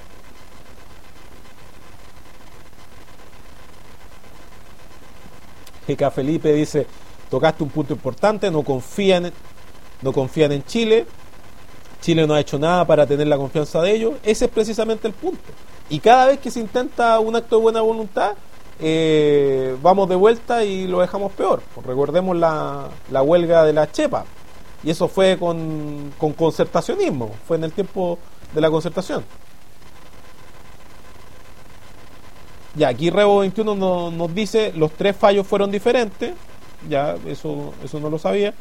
S1: G K Felipe dice, tocaste un punto importante, no confían, no confían en Chile, Chile no ha hecho nada para tener la confianza de ellos. Ese es precisamente el punto. Y cada vez que se intenta un acto de buena voluntad, eh, vamos de vuelta y lo dejamos peor. Pues recordemos la, la huelga de la Chepa, y eso fue con, con concertacionismo, fue en el tiempo de la concertación. Ya, aquí Rebo veintiuno no, nos dice, los tres fallos fueron diferentes, ya, eso, eso no lo sabía.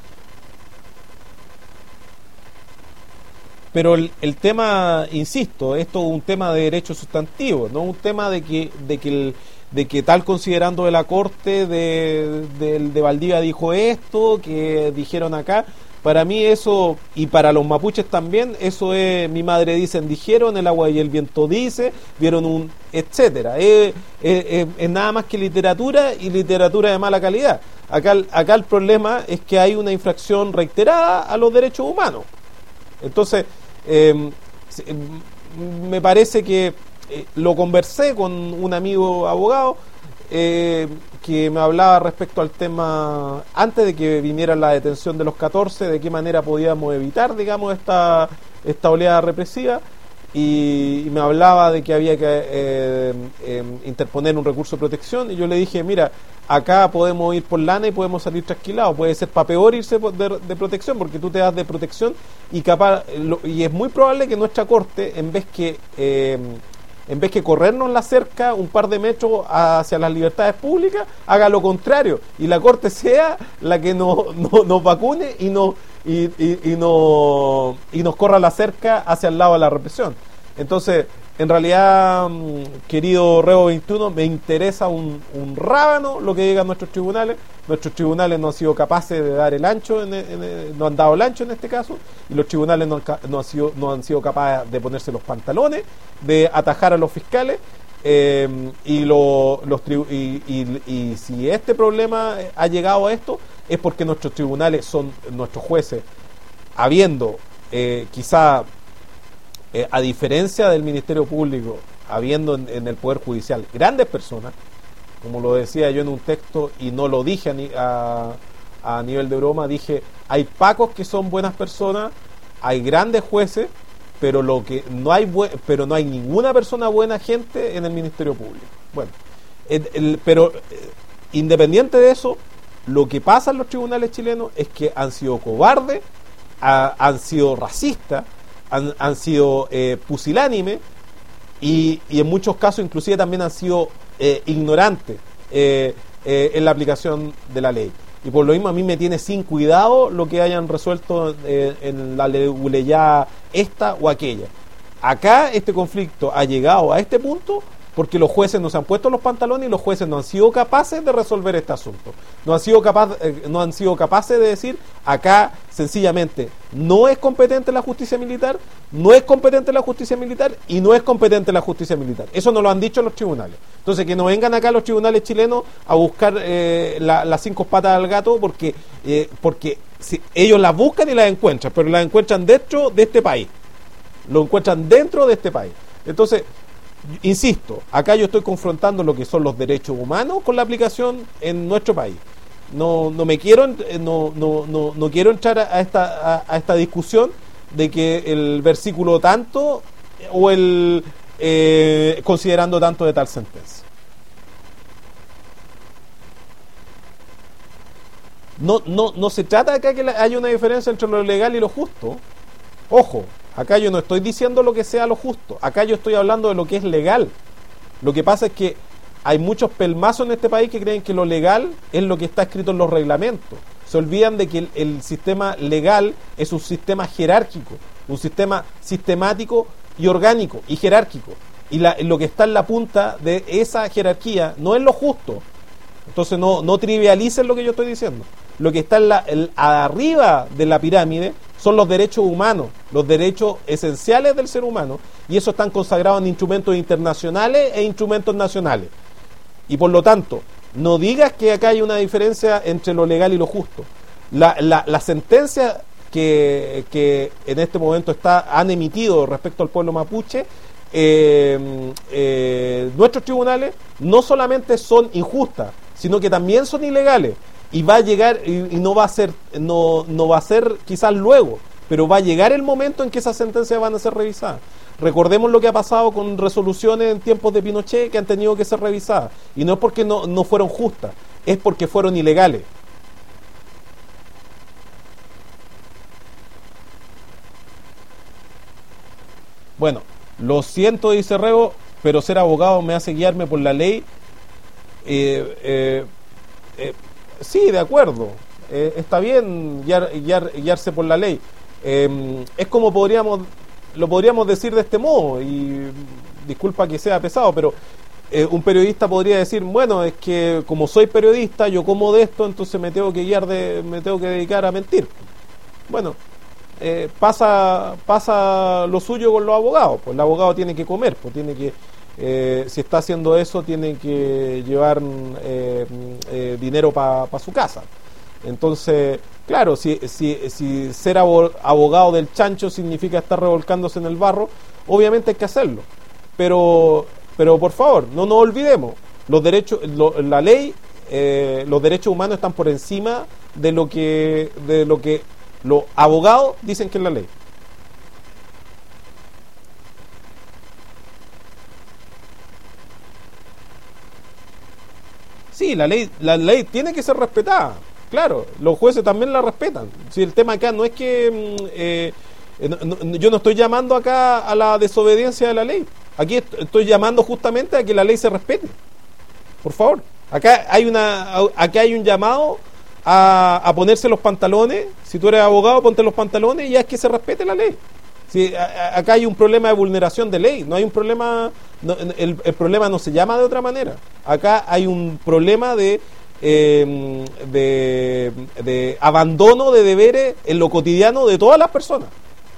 S1: Pero el, el tema, insisto, esto es un tema de derecho sustantivo, no un tema de que, de que, el, de que tal considerando de la Corte de, de, de Valdivia dijo esto, que dijeron acá. Para mí eso, y para los mapuches también, eso es, mi madre dicen, dijeron, el agua y el viento dice, vieron un, etcétera. Es, es, es, es nada más que literatura, y literatura de mala calidad. Acá, acá el problema es que hay una infracción reiterada a los derechos humanos. Entonces, eh, me parece que eh, lo conversé con un amigo abogado, eh, que me hablaba respecto al tema, antes de que viniera la detención de los catorce, de qué manera podíamos evitar, digamos, esta, esta oleada represiva, y, y me hablaba de que había que eh, eh, interponer un recurso de protección, y yo le dije, mira, acá podemos ir por lana y podemos salir trasquilados, puede ser para peor irse de, de protección, porque tú te das de protección y capaz, lo, y es muy probable que nuestra Corte, en vez que eh, en vez que corrernos la cerca un par de metros hacia las libertades públicas, haga lo contrario, y la Corte sea la que no, no, nos vacune y, no, y, y, y, no, y nos corra la cerca hacia el lado de la represión. Entonces, en realidad, querido Rebo veintiuno, me interesa un, un rábano lo que digan nuestros tribunales. Nuestros tribunales no han sido capaces de dar el ancho, en, en, en, no han dado el ancho en este caso, y los tribunales no han, no han, sido, no han sido capaces de ponerse los pantalones, de atajar a los fiscales, eh, y, lo, los tri, y, y, y si este problema ha llegado a esto, es porque nuestros tribunales son, nuestros jueces, habiendo eh, quizá, eh, a diferencia del Ministerio Público, habiendo en, en el Poder Judicial grandes personas, como lo decía yo en un texto y no lo dije a, ni, a, a nivel de broma, dije, hay pacos que son buenas personas, hay grandes jueces, pero lo que no hay bu- pero no hay ninguna persona buena gente en el Ministerio Público. Bueno, el, el, pero eh, independiente de eso, lo que pasa en los tribunales chilenos es que han sido cobardes, ha, han sido racistas, han, han sido eh, pusilánimes, y, y en muchos casos inclusive también han sido eh, ignorantes eh, eh, en la aplicación de la ley. Y por lo mismo a mí me tiene sin cuidado lo que hayan resuelto eh, en la leguleyá esta o aquella. Acá este conflicto ha llegado a este punto porque los jueces no se han puesto los pantalones y los jueces no han sido capaces de resolver este asunto. No han sido, capaz, eh, no han sido capaces de decir, acá sencillamente no es competente la justicia militar, no es competente la justicia militar y no es competente la justicia militar. Eso no lo han dicho los tribunales. Entonces que no vengan acá los tribunales chilenos a buscar eh, la, las cinco patas al gato porque, eh, porque si, ellos las buscan y las encuentran, pero las encuentran dentro de este país. Lo encuentran dentro de este país. Entonces, insisto, acá yo estoy confrontando lo que son los derechos humanos con la aplicación en nuestro país. No, no me quiero, no, no, no, no quiero entrar a esta, a, a esta discusión de que el versículo tanto o el eh, considerando tanto de tal sentencia. No, no, no se trata acá que haya una diferencia entre lo legal y lo justo. Ojo. Acá yo no estoy diciendo lo que sea lo justo. Acá yo estoy hablando de lo que es legal. Lo que pasa es que hay muchos pelmazos en este país que creen que lo legal es lo que está escrito en los reglamentos. Se olvidan de que el, el sistema legal es un sistema jerárquico, un sistema sistemático y orgánico y jerárquico. Y la, lo que está en la punta de esa jerarquía no es lo justo. Entonces no, no trivialicen lo que yo estoy diciendo. Lo que está en la, el, arriba de la pirámide son los derechos humanos, los derechos esenciales del ser humano, y eso están consagrados en instrumentos internacionales e instrumentos nacionales. Y por lo tanto, no digas que acá hay una diferencia entre lo legal y lo justo. La, la, la sentencia que, que en este momento está, han emitido respecto al pueblo mapuche, eh, eh, nuestros tribunales no solamente son injustas, sino que también son ilegales. Y va a llegar, y, y no va a ser, no, no va a ser quizás luego, pero va a llegar el momento en que esas sentencias van a ser revisadas. Recordemos lo que ha pasado con resoluciones en tiempos de Pinochet que han tenido que ser revisadas. Y no es porque no, no fueron justas, es porque fueron ilegales. Bueno, lo siento, dice Rebo, pero ser abogado me hace guiarme por la ley. Eh, eh, eh, Sí, de acuerdo. Eh, está bien guiar, guiar, guiarse por la ley. Eh, es como podríamos, lo podríamos decir de este modo, y disculpa que sea pesado, pero eh, un periodista podría decir, bueno, es que como soy periodista, yo como de esto, entonces me tengo que guiar de, me tengo que dedicar a mentir. Bueno, eh, pasa, pasa lo suyo con los abogados. Pues el abogado tiene que comer, pues tiene que Eh, si está haciendo eso, tiene que llevar eh, eh, dinero para pa su casa. Entonces, claro, si, si, si ser abogado del chancho significa estar revolcándose en el barro, obviamente hay que hacerlo. Pero, pero por favor, no nos olvidemos, los derechos, lo, la ley, eh, los derechos humanos están por encima de lo que, de lo que los abogados dicen que es la ley. Sí, la ley, la ley tiene que ser respetada, claro, los jueces también la respetan. Si el tema acá no es que eh, no, no, yo no estoy llamando acá a la desobediencia de la ley, aquí estoy llamando justamente a que la ley se respete. Por favor, acá hay una, acá hay un llamado a, a ponerse los pantalones. Si tú eres abogado, ponte los pantalones y haz que se respete la ley. Si a, acá hay un problema de vulneración de ley, no hay un problema, no, el, el problema no se llama de otra manera. Acá hay un problema de, eh, de, de abandono de deberes en lo cotidiano de todas las personas.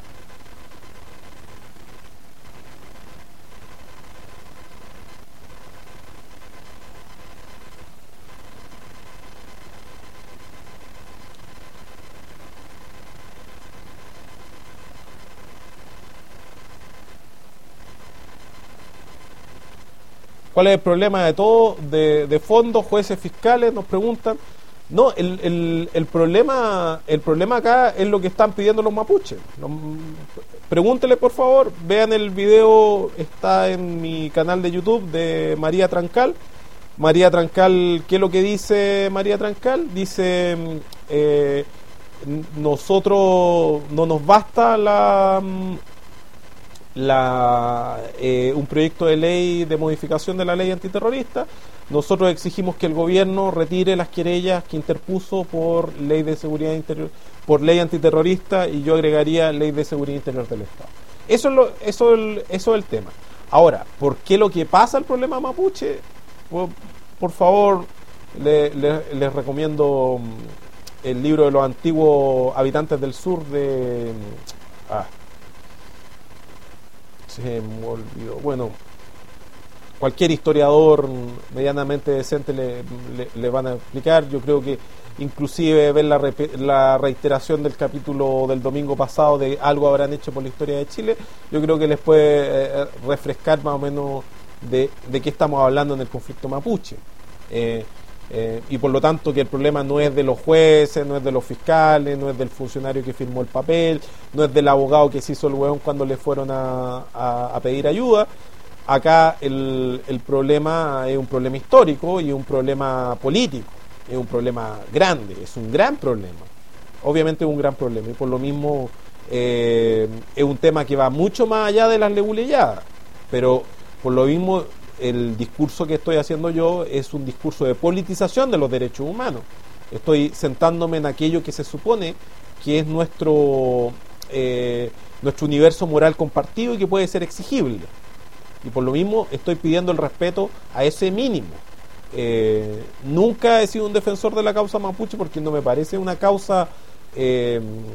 S1: ¿Cuál es el problema de todo? De, de fondos, jueces fiscales, nos preguntan. No, el, el, el problema el problema acá es lo que están pidiendo los mapuches. Los, pregúntele, por favor, vean el video, está en mi canal de YouTube de María Trancal. María Trancal, ¿qué es lo que dice María Trancal? Dice, eh, nosotros no nos basta la... La, eh, un proyecto de ley de modificación de la ley antiterrorista. Nosotros exigimos que el gobierno retire las querellas que interpuso por ley de seguridad interior, por ley antiterrorista, y yo agregaría ley de seguridad interior del Estado. Eso es lo, eso el, eso es el tema. Ahora, ¿por qué lo que pasa el problema mapuche? Por, por favor, le, le, les recomiendo el libro de los antiguos habitantes del sur de... Ah, se me olvidó. Bueno, cualquier historiador medianamente decente le, le, le van a explicar. Yo creo que inclusive ver la, re, la reiteración del capítulo del domingo pasado de Algo habrán hecho por la historia de Chile, yo creo que les puede eh, refrescar más o menos de, de qué estamos hablando en el conflicto mapuche. Eh, eh, y por lo tanto que el problema no es de los jueces, no es de los fiscales, no es del funcionario que firmó el papel, no es del abogado que se hizo el hueón cuando le fueron a, a, a pedir ayuda. Acá el, el problema es un problema histórico y un problema político, es un problema grande, es un gran problema, obviamente es un gran problema, y por lo mismo eh, es un tema que va mucho más allá de las leguleyadas, pero por lo mismo el discurso que estoy haciendo yo es un discurso de politización de los derechos humanos. Estoy sentándome en aquello que se supone que es nuestro eh, nuestro universo moral compartido y que puede ser exigible, y por lo mismo estoy pidiendo el respeto a ese mínimo. Eh, nunca he sido un defensor de la causa mapuche porque no me parece una causa eh,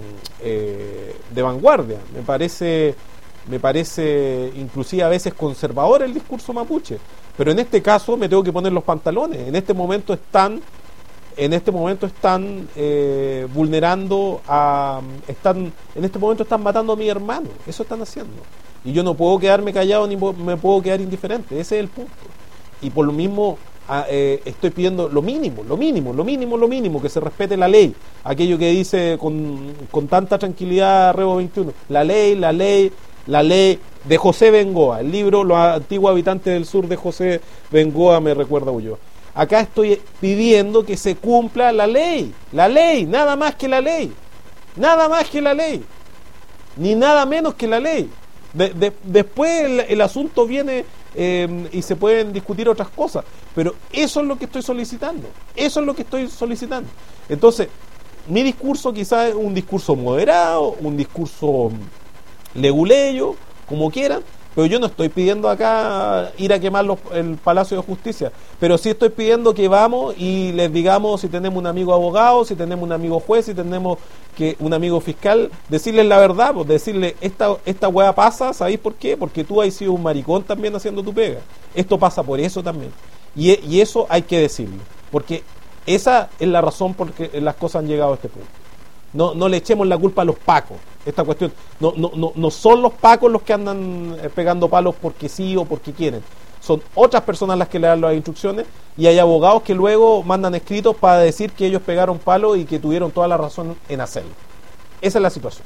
S1: eh, de vanguardia, me parece me parece inclusive a veces conservador el discurso mapuche, pero en este caso me tengo que poner los pantalones. En este momento están en este momento están eh, vulnerando a están en este momento están matando a mi hermano, eso están haciendo, y yo no puedo quedarme callado ni me puedo quedar indiferente, ese es el punto. Y por lo mismo a, eh, estoy pidiendo lo mínimo, lo mínimo, lo mínimo, lo mínimo, que se respete la ley, aquello que dice con, con tanta tranquilidad Rebo veintiuno, la ley, la ley, la ley de José Bengoa, el libro Los antiguos habitantes del sur de José Bengoa me recuerda a yo. Acá estoy pidiendo que se cumpla la ley, la ley, nada más que la ley, nada más que la ley, ni nada menos que la ley. De, de, después el, el asunto viene eh, y se pueden discutir otras cosas, pero eso es lo que estoy solicitando, eso es lo que estoy solicitando. Entonces, mi discurso quizás es un discurso moderado, un discurso leguleyo, como quieran, pero yo no estoy pidiendo acá ir a quemar los, el Palacio de Justicia, pero sí estoy pidiendo que vamos y les digamos, si tenemos un amigo abogado, si tenemos un amigo juez, si tenemos que un amigo fiscal, decirles la verdad, pues decirle, esta esta hueá pasa, ¿sabéis por qué? Porque tú has sido un maricón también haciendo tu pega, esto pasa por eso también, y, y eso hay que decirlo, porque esa es la razón por que las cosas han llegado a este punto. No, no le echemos la culpa a los pacos. Esta cuestión, no, no, no, no son los pacos los que andan pegando palos porque sí o porque quieren. Son otras personas las que le dan las instrucciones, y hay abogados que luego mandan escritos para decir que ellos pegaron palos y que tuvieron toda la razón en hacerlo. Esa es la situación.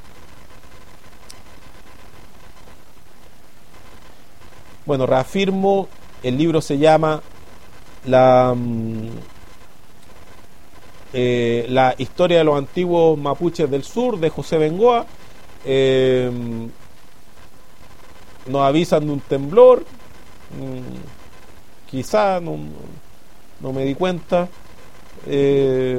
S1: Bueno, reafirmo, el libro se llama La... Eh, la historia de los antiguos mapuches del sur, de José Bengoa. Eh, nos avisan de un temblor, mm, quizá no, no me di cuenta. Eh,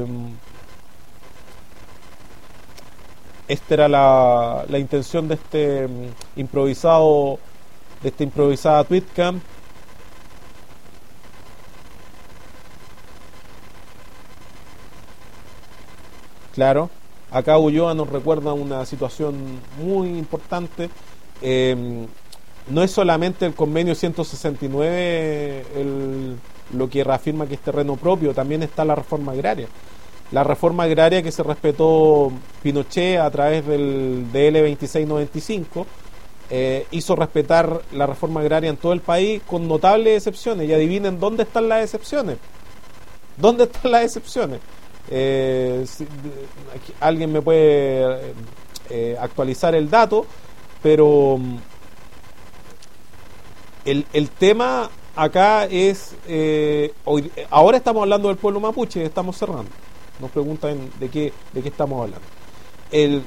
S1: esta era la, la intención de este mm, improvisado, de esta improvisada tweetcam. Claro, acá Ulloa nos recuerda una situación muy importante. Eh, no es solamente el convenio ciento sesenta y nueve el, lo que reafirma que es terreno propio, también está la reforma agraria. La reforma agraria que se respetó Pinochet a través del D L veintiséis noventa y cinco eh, hizo respetar la reforma agraria en todo el país con notables excepciones. Y adivinen dónde están las excepciones. ¿Dónde están las excepciones? Eh, si, aquí, alguien me puede eh, actualizar el dato, pero el, el tema acá es eh, hoy, ahora estamos hablando del pueblo mapuche, estamos cerrando, nos preguntan de qué de qué estamos hablando. El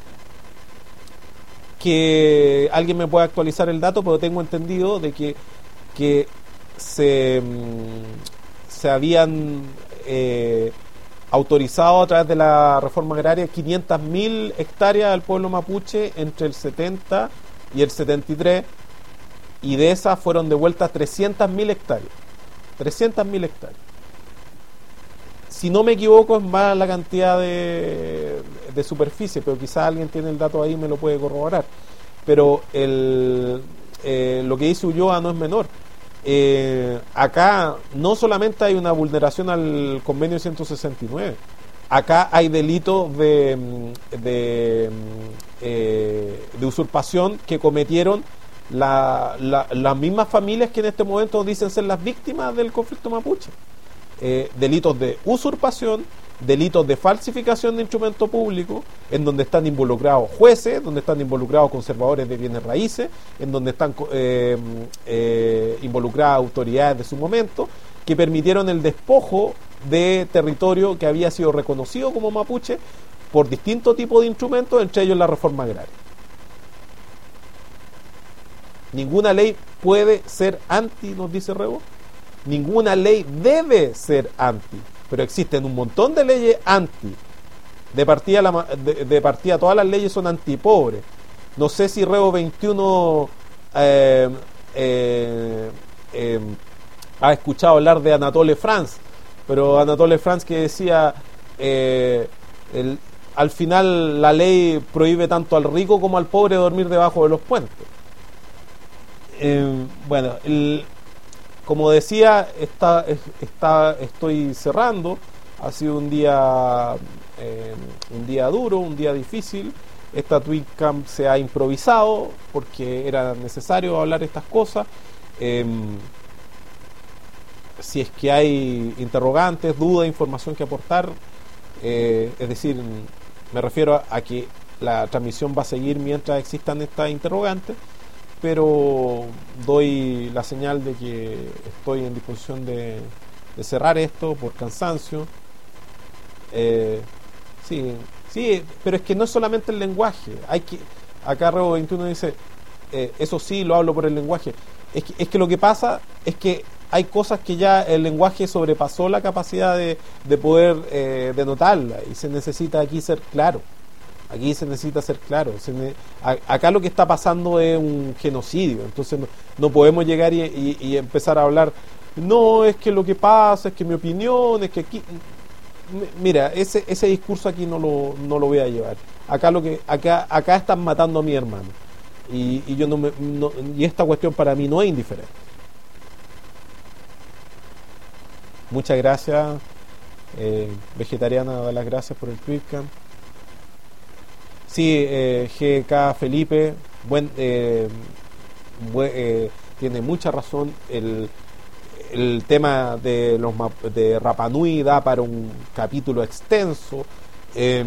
S1: que alguien me pueda actualizar el dato, pero tengo entendido de que que se se habían eh, autorizado a través de la reforma agraria quinientas mil hectáreas al pueblo mapuche entre el setenta y el setenta y tres, y de esas fueron devueltas trescientas mil hectáreas. trescientas mil hectáreas. Si no me equivoco, es más la cantidad de, de superficie, pero quizás alguien tiene el dato ahí y me lo puede corroborar. Pero el, eh, lo que dice Ulloa no es menor. Eh, acá no solamente hay una vulneración al convenio ciento sesenta y nueve, acá hay delitos de, de, eh, de usurpación que cometieron la, la, las mismas familias que en este momento dicen ser las víctimas del conflicto mapuche. Eh, delitos de usurpación, delitos de falsificación de instrumento público, en donde están involucrados jueces, donde están involucrados conservadores de bienes raíces, en donde están eh, eh, involucradas autoridades de su momento, que permitieron el despojo de territorio que había sido reconocido como mapuche por distintos tipos de instrumentos, entre ellos la reforma agraria. Ninguna ley puede ser anti, nos dice Rebo. Ninguna ley debe ser anti, pero existen un montón de leyes anti. De partida, la, de, de partida todas las leyes son antipobres. No sé si Rebo veintiuno eh, eh, eh, ha escuchado hablar de Anatole France, pero Anatole France que decía eh, el, al final la ley prohíbe tanto al rico como al pobre dormir debajo de los puentes. Eh, bueno, el Como decía, está, está, estoy cerrando. Ha sido un día eh, un día duro, un día difícil. Esta TweetCamp se ha improvisado porque era necesario hablar estas cosas. Eh, si es que hay interrogantes, dudas, información que aportar, eh, es decir, me refiero a, a que la transmisión va a seguir mientras existan estas interrogantes, pero doy la señal de que estoy en disposición de, de cerrar esto por cansancio. Eh, sí, sí, pero es que no es solamente el lenguaje. Hay que, acá Rebo veintiuno dice, eh, eso sí, lo hablo por el lenguaje. Es que, es que lo que pasa es que hay cosas que ya el lenguaje sobrepasó la capacidad de, de poder eh, denotarla, y se necesita aquí ser claro. Aquí se necesita ser claro. Se ne- a- acá lo que está pasando es un genocidio. Entonces no, no podemos llegar y, y, y empezar a hablar. No, es que lo que pasa, es que mi opinión, es que aquí. M- Mira, ese ese discurso aquí no lo no lo voy a llevar. Acá lo que acá acá están matando a mi hermano y, y yo no me no, y esta cuestión para mí no es indiferente. Muchas gracias, eh, vegetariana, da las gracias por el tweetcam. Sí, eh, G K Felipe, buen, eh, bue- eh, tiene mucha razón. El, el tema de los map- de Rapa Nui da para un capítulo extenso. Eh,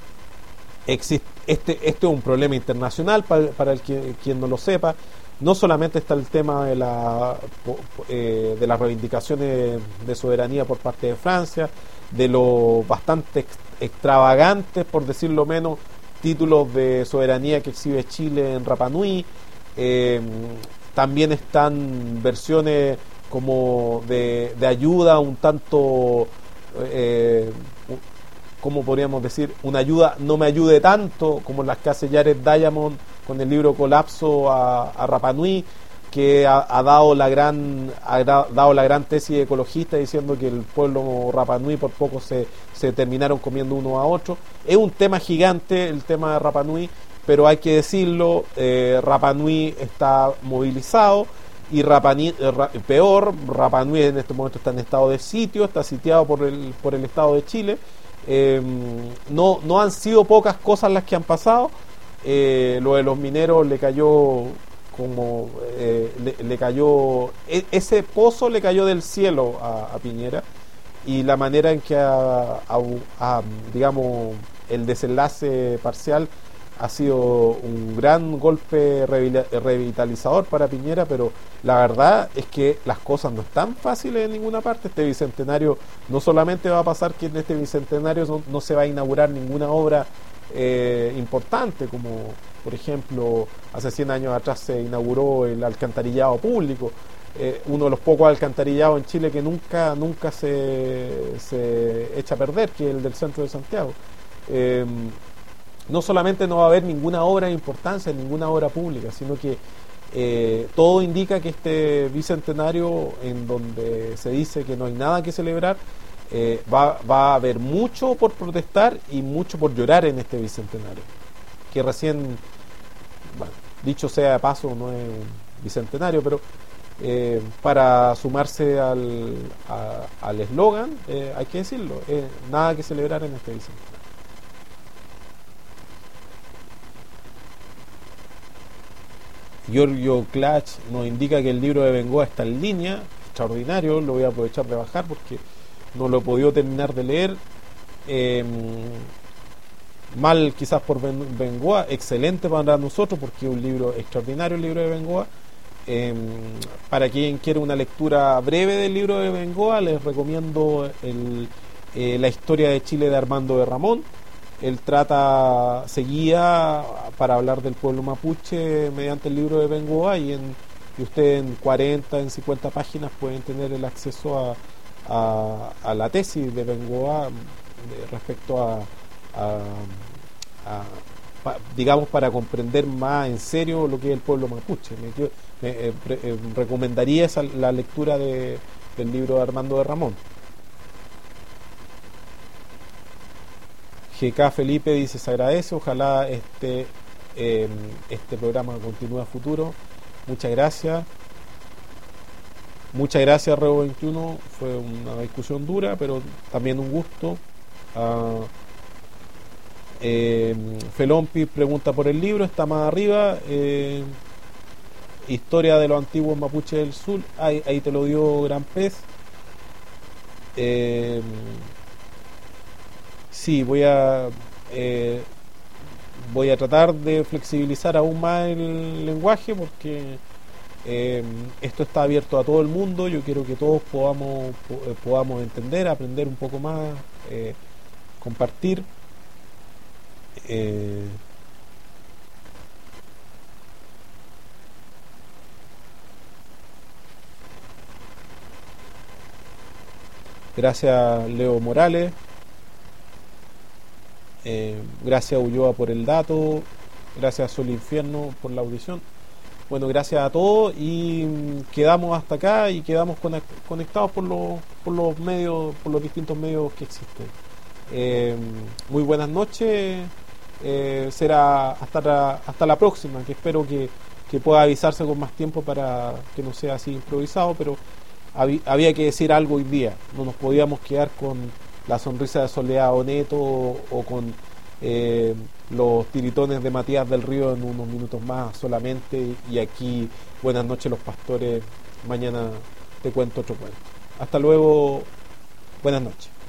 S1: existe, este, este es un problema internacional para, para el que, quien no lo sepa. No solamente está el tema de, la, po- eh, de las reivindicaciones de soberanía por parte de Francia, de lo bastante ex- extravagantes, por decirlo menos, títulos de soberanía que exhibe Chile en Rapa Nui. Eh, también están versiones como de, de ayuda un tanto, eh, ¿cómo podríamos decir? Una ayuda no me ayude tanto, como las que hace Jared Diamond con el libro Colapso a, a Rapa Nui, que ha, ha dado la gran ha dado la gran tesis ecologista diciendo que el pueblo Rapa Nui por poco se, se terminaron comiendo uno a otro. Es un tema gigante el tema de Rapa Nui, pero hay que decirlo, eh, Rapa Nui está movilizado y Rapa Nui, eh, ra, peor, Rapa Nui en este momento está en estado de sitio, está sitiado por el, por el Estado de Chile. Eh, no, no han sido pocas cosas las que han pasado. Eh, lo de los mineros le cayó como eh, le, le cayó e, ese pozo le cayó del cielo a, a Piñera, y la manera en que ha, ha, ha, digamos el desenlace parcial ha sido un gran golpe revitalizador para Piñera, pero la verdad es que las cosas no están fáciles en ninguna parte. Este bicentenario no solamente va a pasar que en este bicentenario no, no se va a inaugurar ninguna obra eh, importante, como por ejemplo hace cien años atrás se inauguró el alcantarillado público, eh, uno de los pocos alcantarillados en Chile que nunca nunca se, se echa a perder, que es el del centro de Santiago. Eh, no solamente no va a haber ninguna obra de importancia, ninguna obra pública, sino que eh, todo indica que este bicentenario, en donde se dice que no hay nada que celebrar, eh, va, va a haber mucho por protestar y mucho por llorar en este bicentenario, que recién, bueno, dicho sea de paso, no es un bicentenario, pero eh, para sumarse al a, al eslogan, eh, hay que decirlo, eh, nada que celebrar en este bicentenario. Giorgio Clach nos indica que el libro de Bengoa está en línea, extraordinario, lo voy a aprovechar de bajar porque no lo he podido terminar de leer. Eh, mal quizás por Bengoa, excelente para nosotros porque es un libro extraordinario, el libro de Bengoa. Eh, para quien quiere una lectura breve del libro de Bengoa, les recomiendo el, eh, la historia de Chile de Armando de Ramón. Él trata, se guía para hablar del pueblo mapuche mediante el libro de Bengoa, y, en, y usted en cuarenta, en cincuenta páginas pueden tener el acceso a, a, a la tesis de Bengoa respecto a, a, a pa, digamos, para comprender más en serio lo que es el pueblo mapuche. Me, yo, me, eh, eh, recomendaría esa, la lectura de, del libro de Armando de Ramón. G K Felipe dice: se agradece, ojalá este eh, este programa continúe a futuro. Muchas gracias. Muchas gracias, Rebo veintiuno. Fue una discusión dura, pero también un gusto. Uh, eh, Felompi pregunta por el libro, está más arriba. Eh, Historia de los antiguos mapuches del sur. Ahí, ahí te lo dio Gran Pez. Eh, Sí, voy a eh, voy a tratar de flexibilizar aún más el lenguaje porque eh, esto está abierto a todo el mundo. Yo quiero que todos podamos podamos entender, aprender un poco más, eh, compartir. Eh, gracias, Leo Morales. Eh, gracias, Ulloa, por el dato. Gracias, Sol Infierno, por la audición. Bueno, gracias a todos y quedamos hasta acá y quedamos conectados por los, por los medios, por los distintos medios que existen. Eh, muy buenas noches. Eh, será hasta la, hasta la próxima, que espero que, que pueda avisarse con más tiempo para que no sea así improvisado, pero hab, había que decir algo hoy día. No nos podíamos quedar con la sonrisa de Soledad Oneto o, o con eh, los tiritones de Matías del Río en unos minutos más solamente. Y aquí, buenas noches los pastores, mañana te cuento otro cuento. Hasta luego, buenas noches.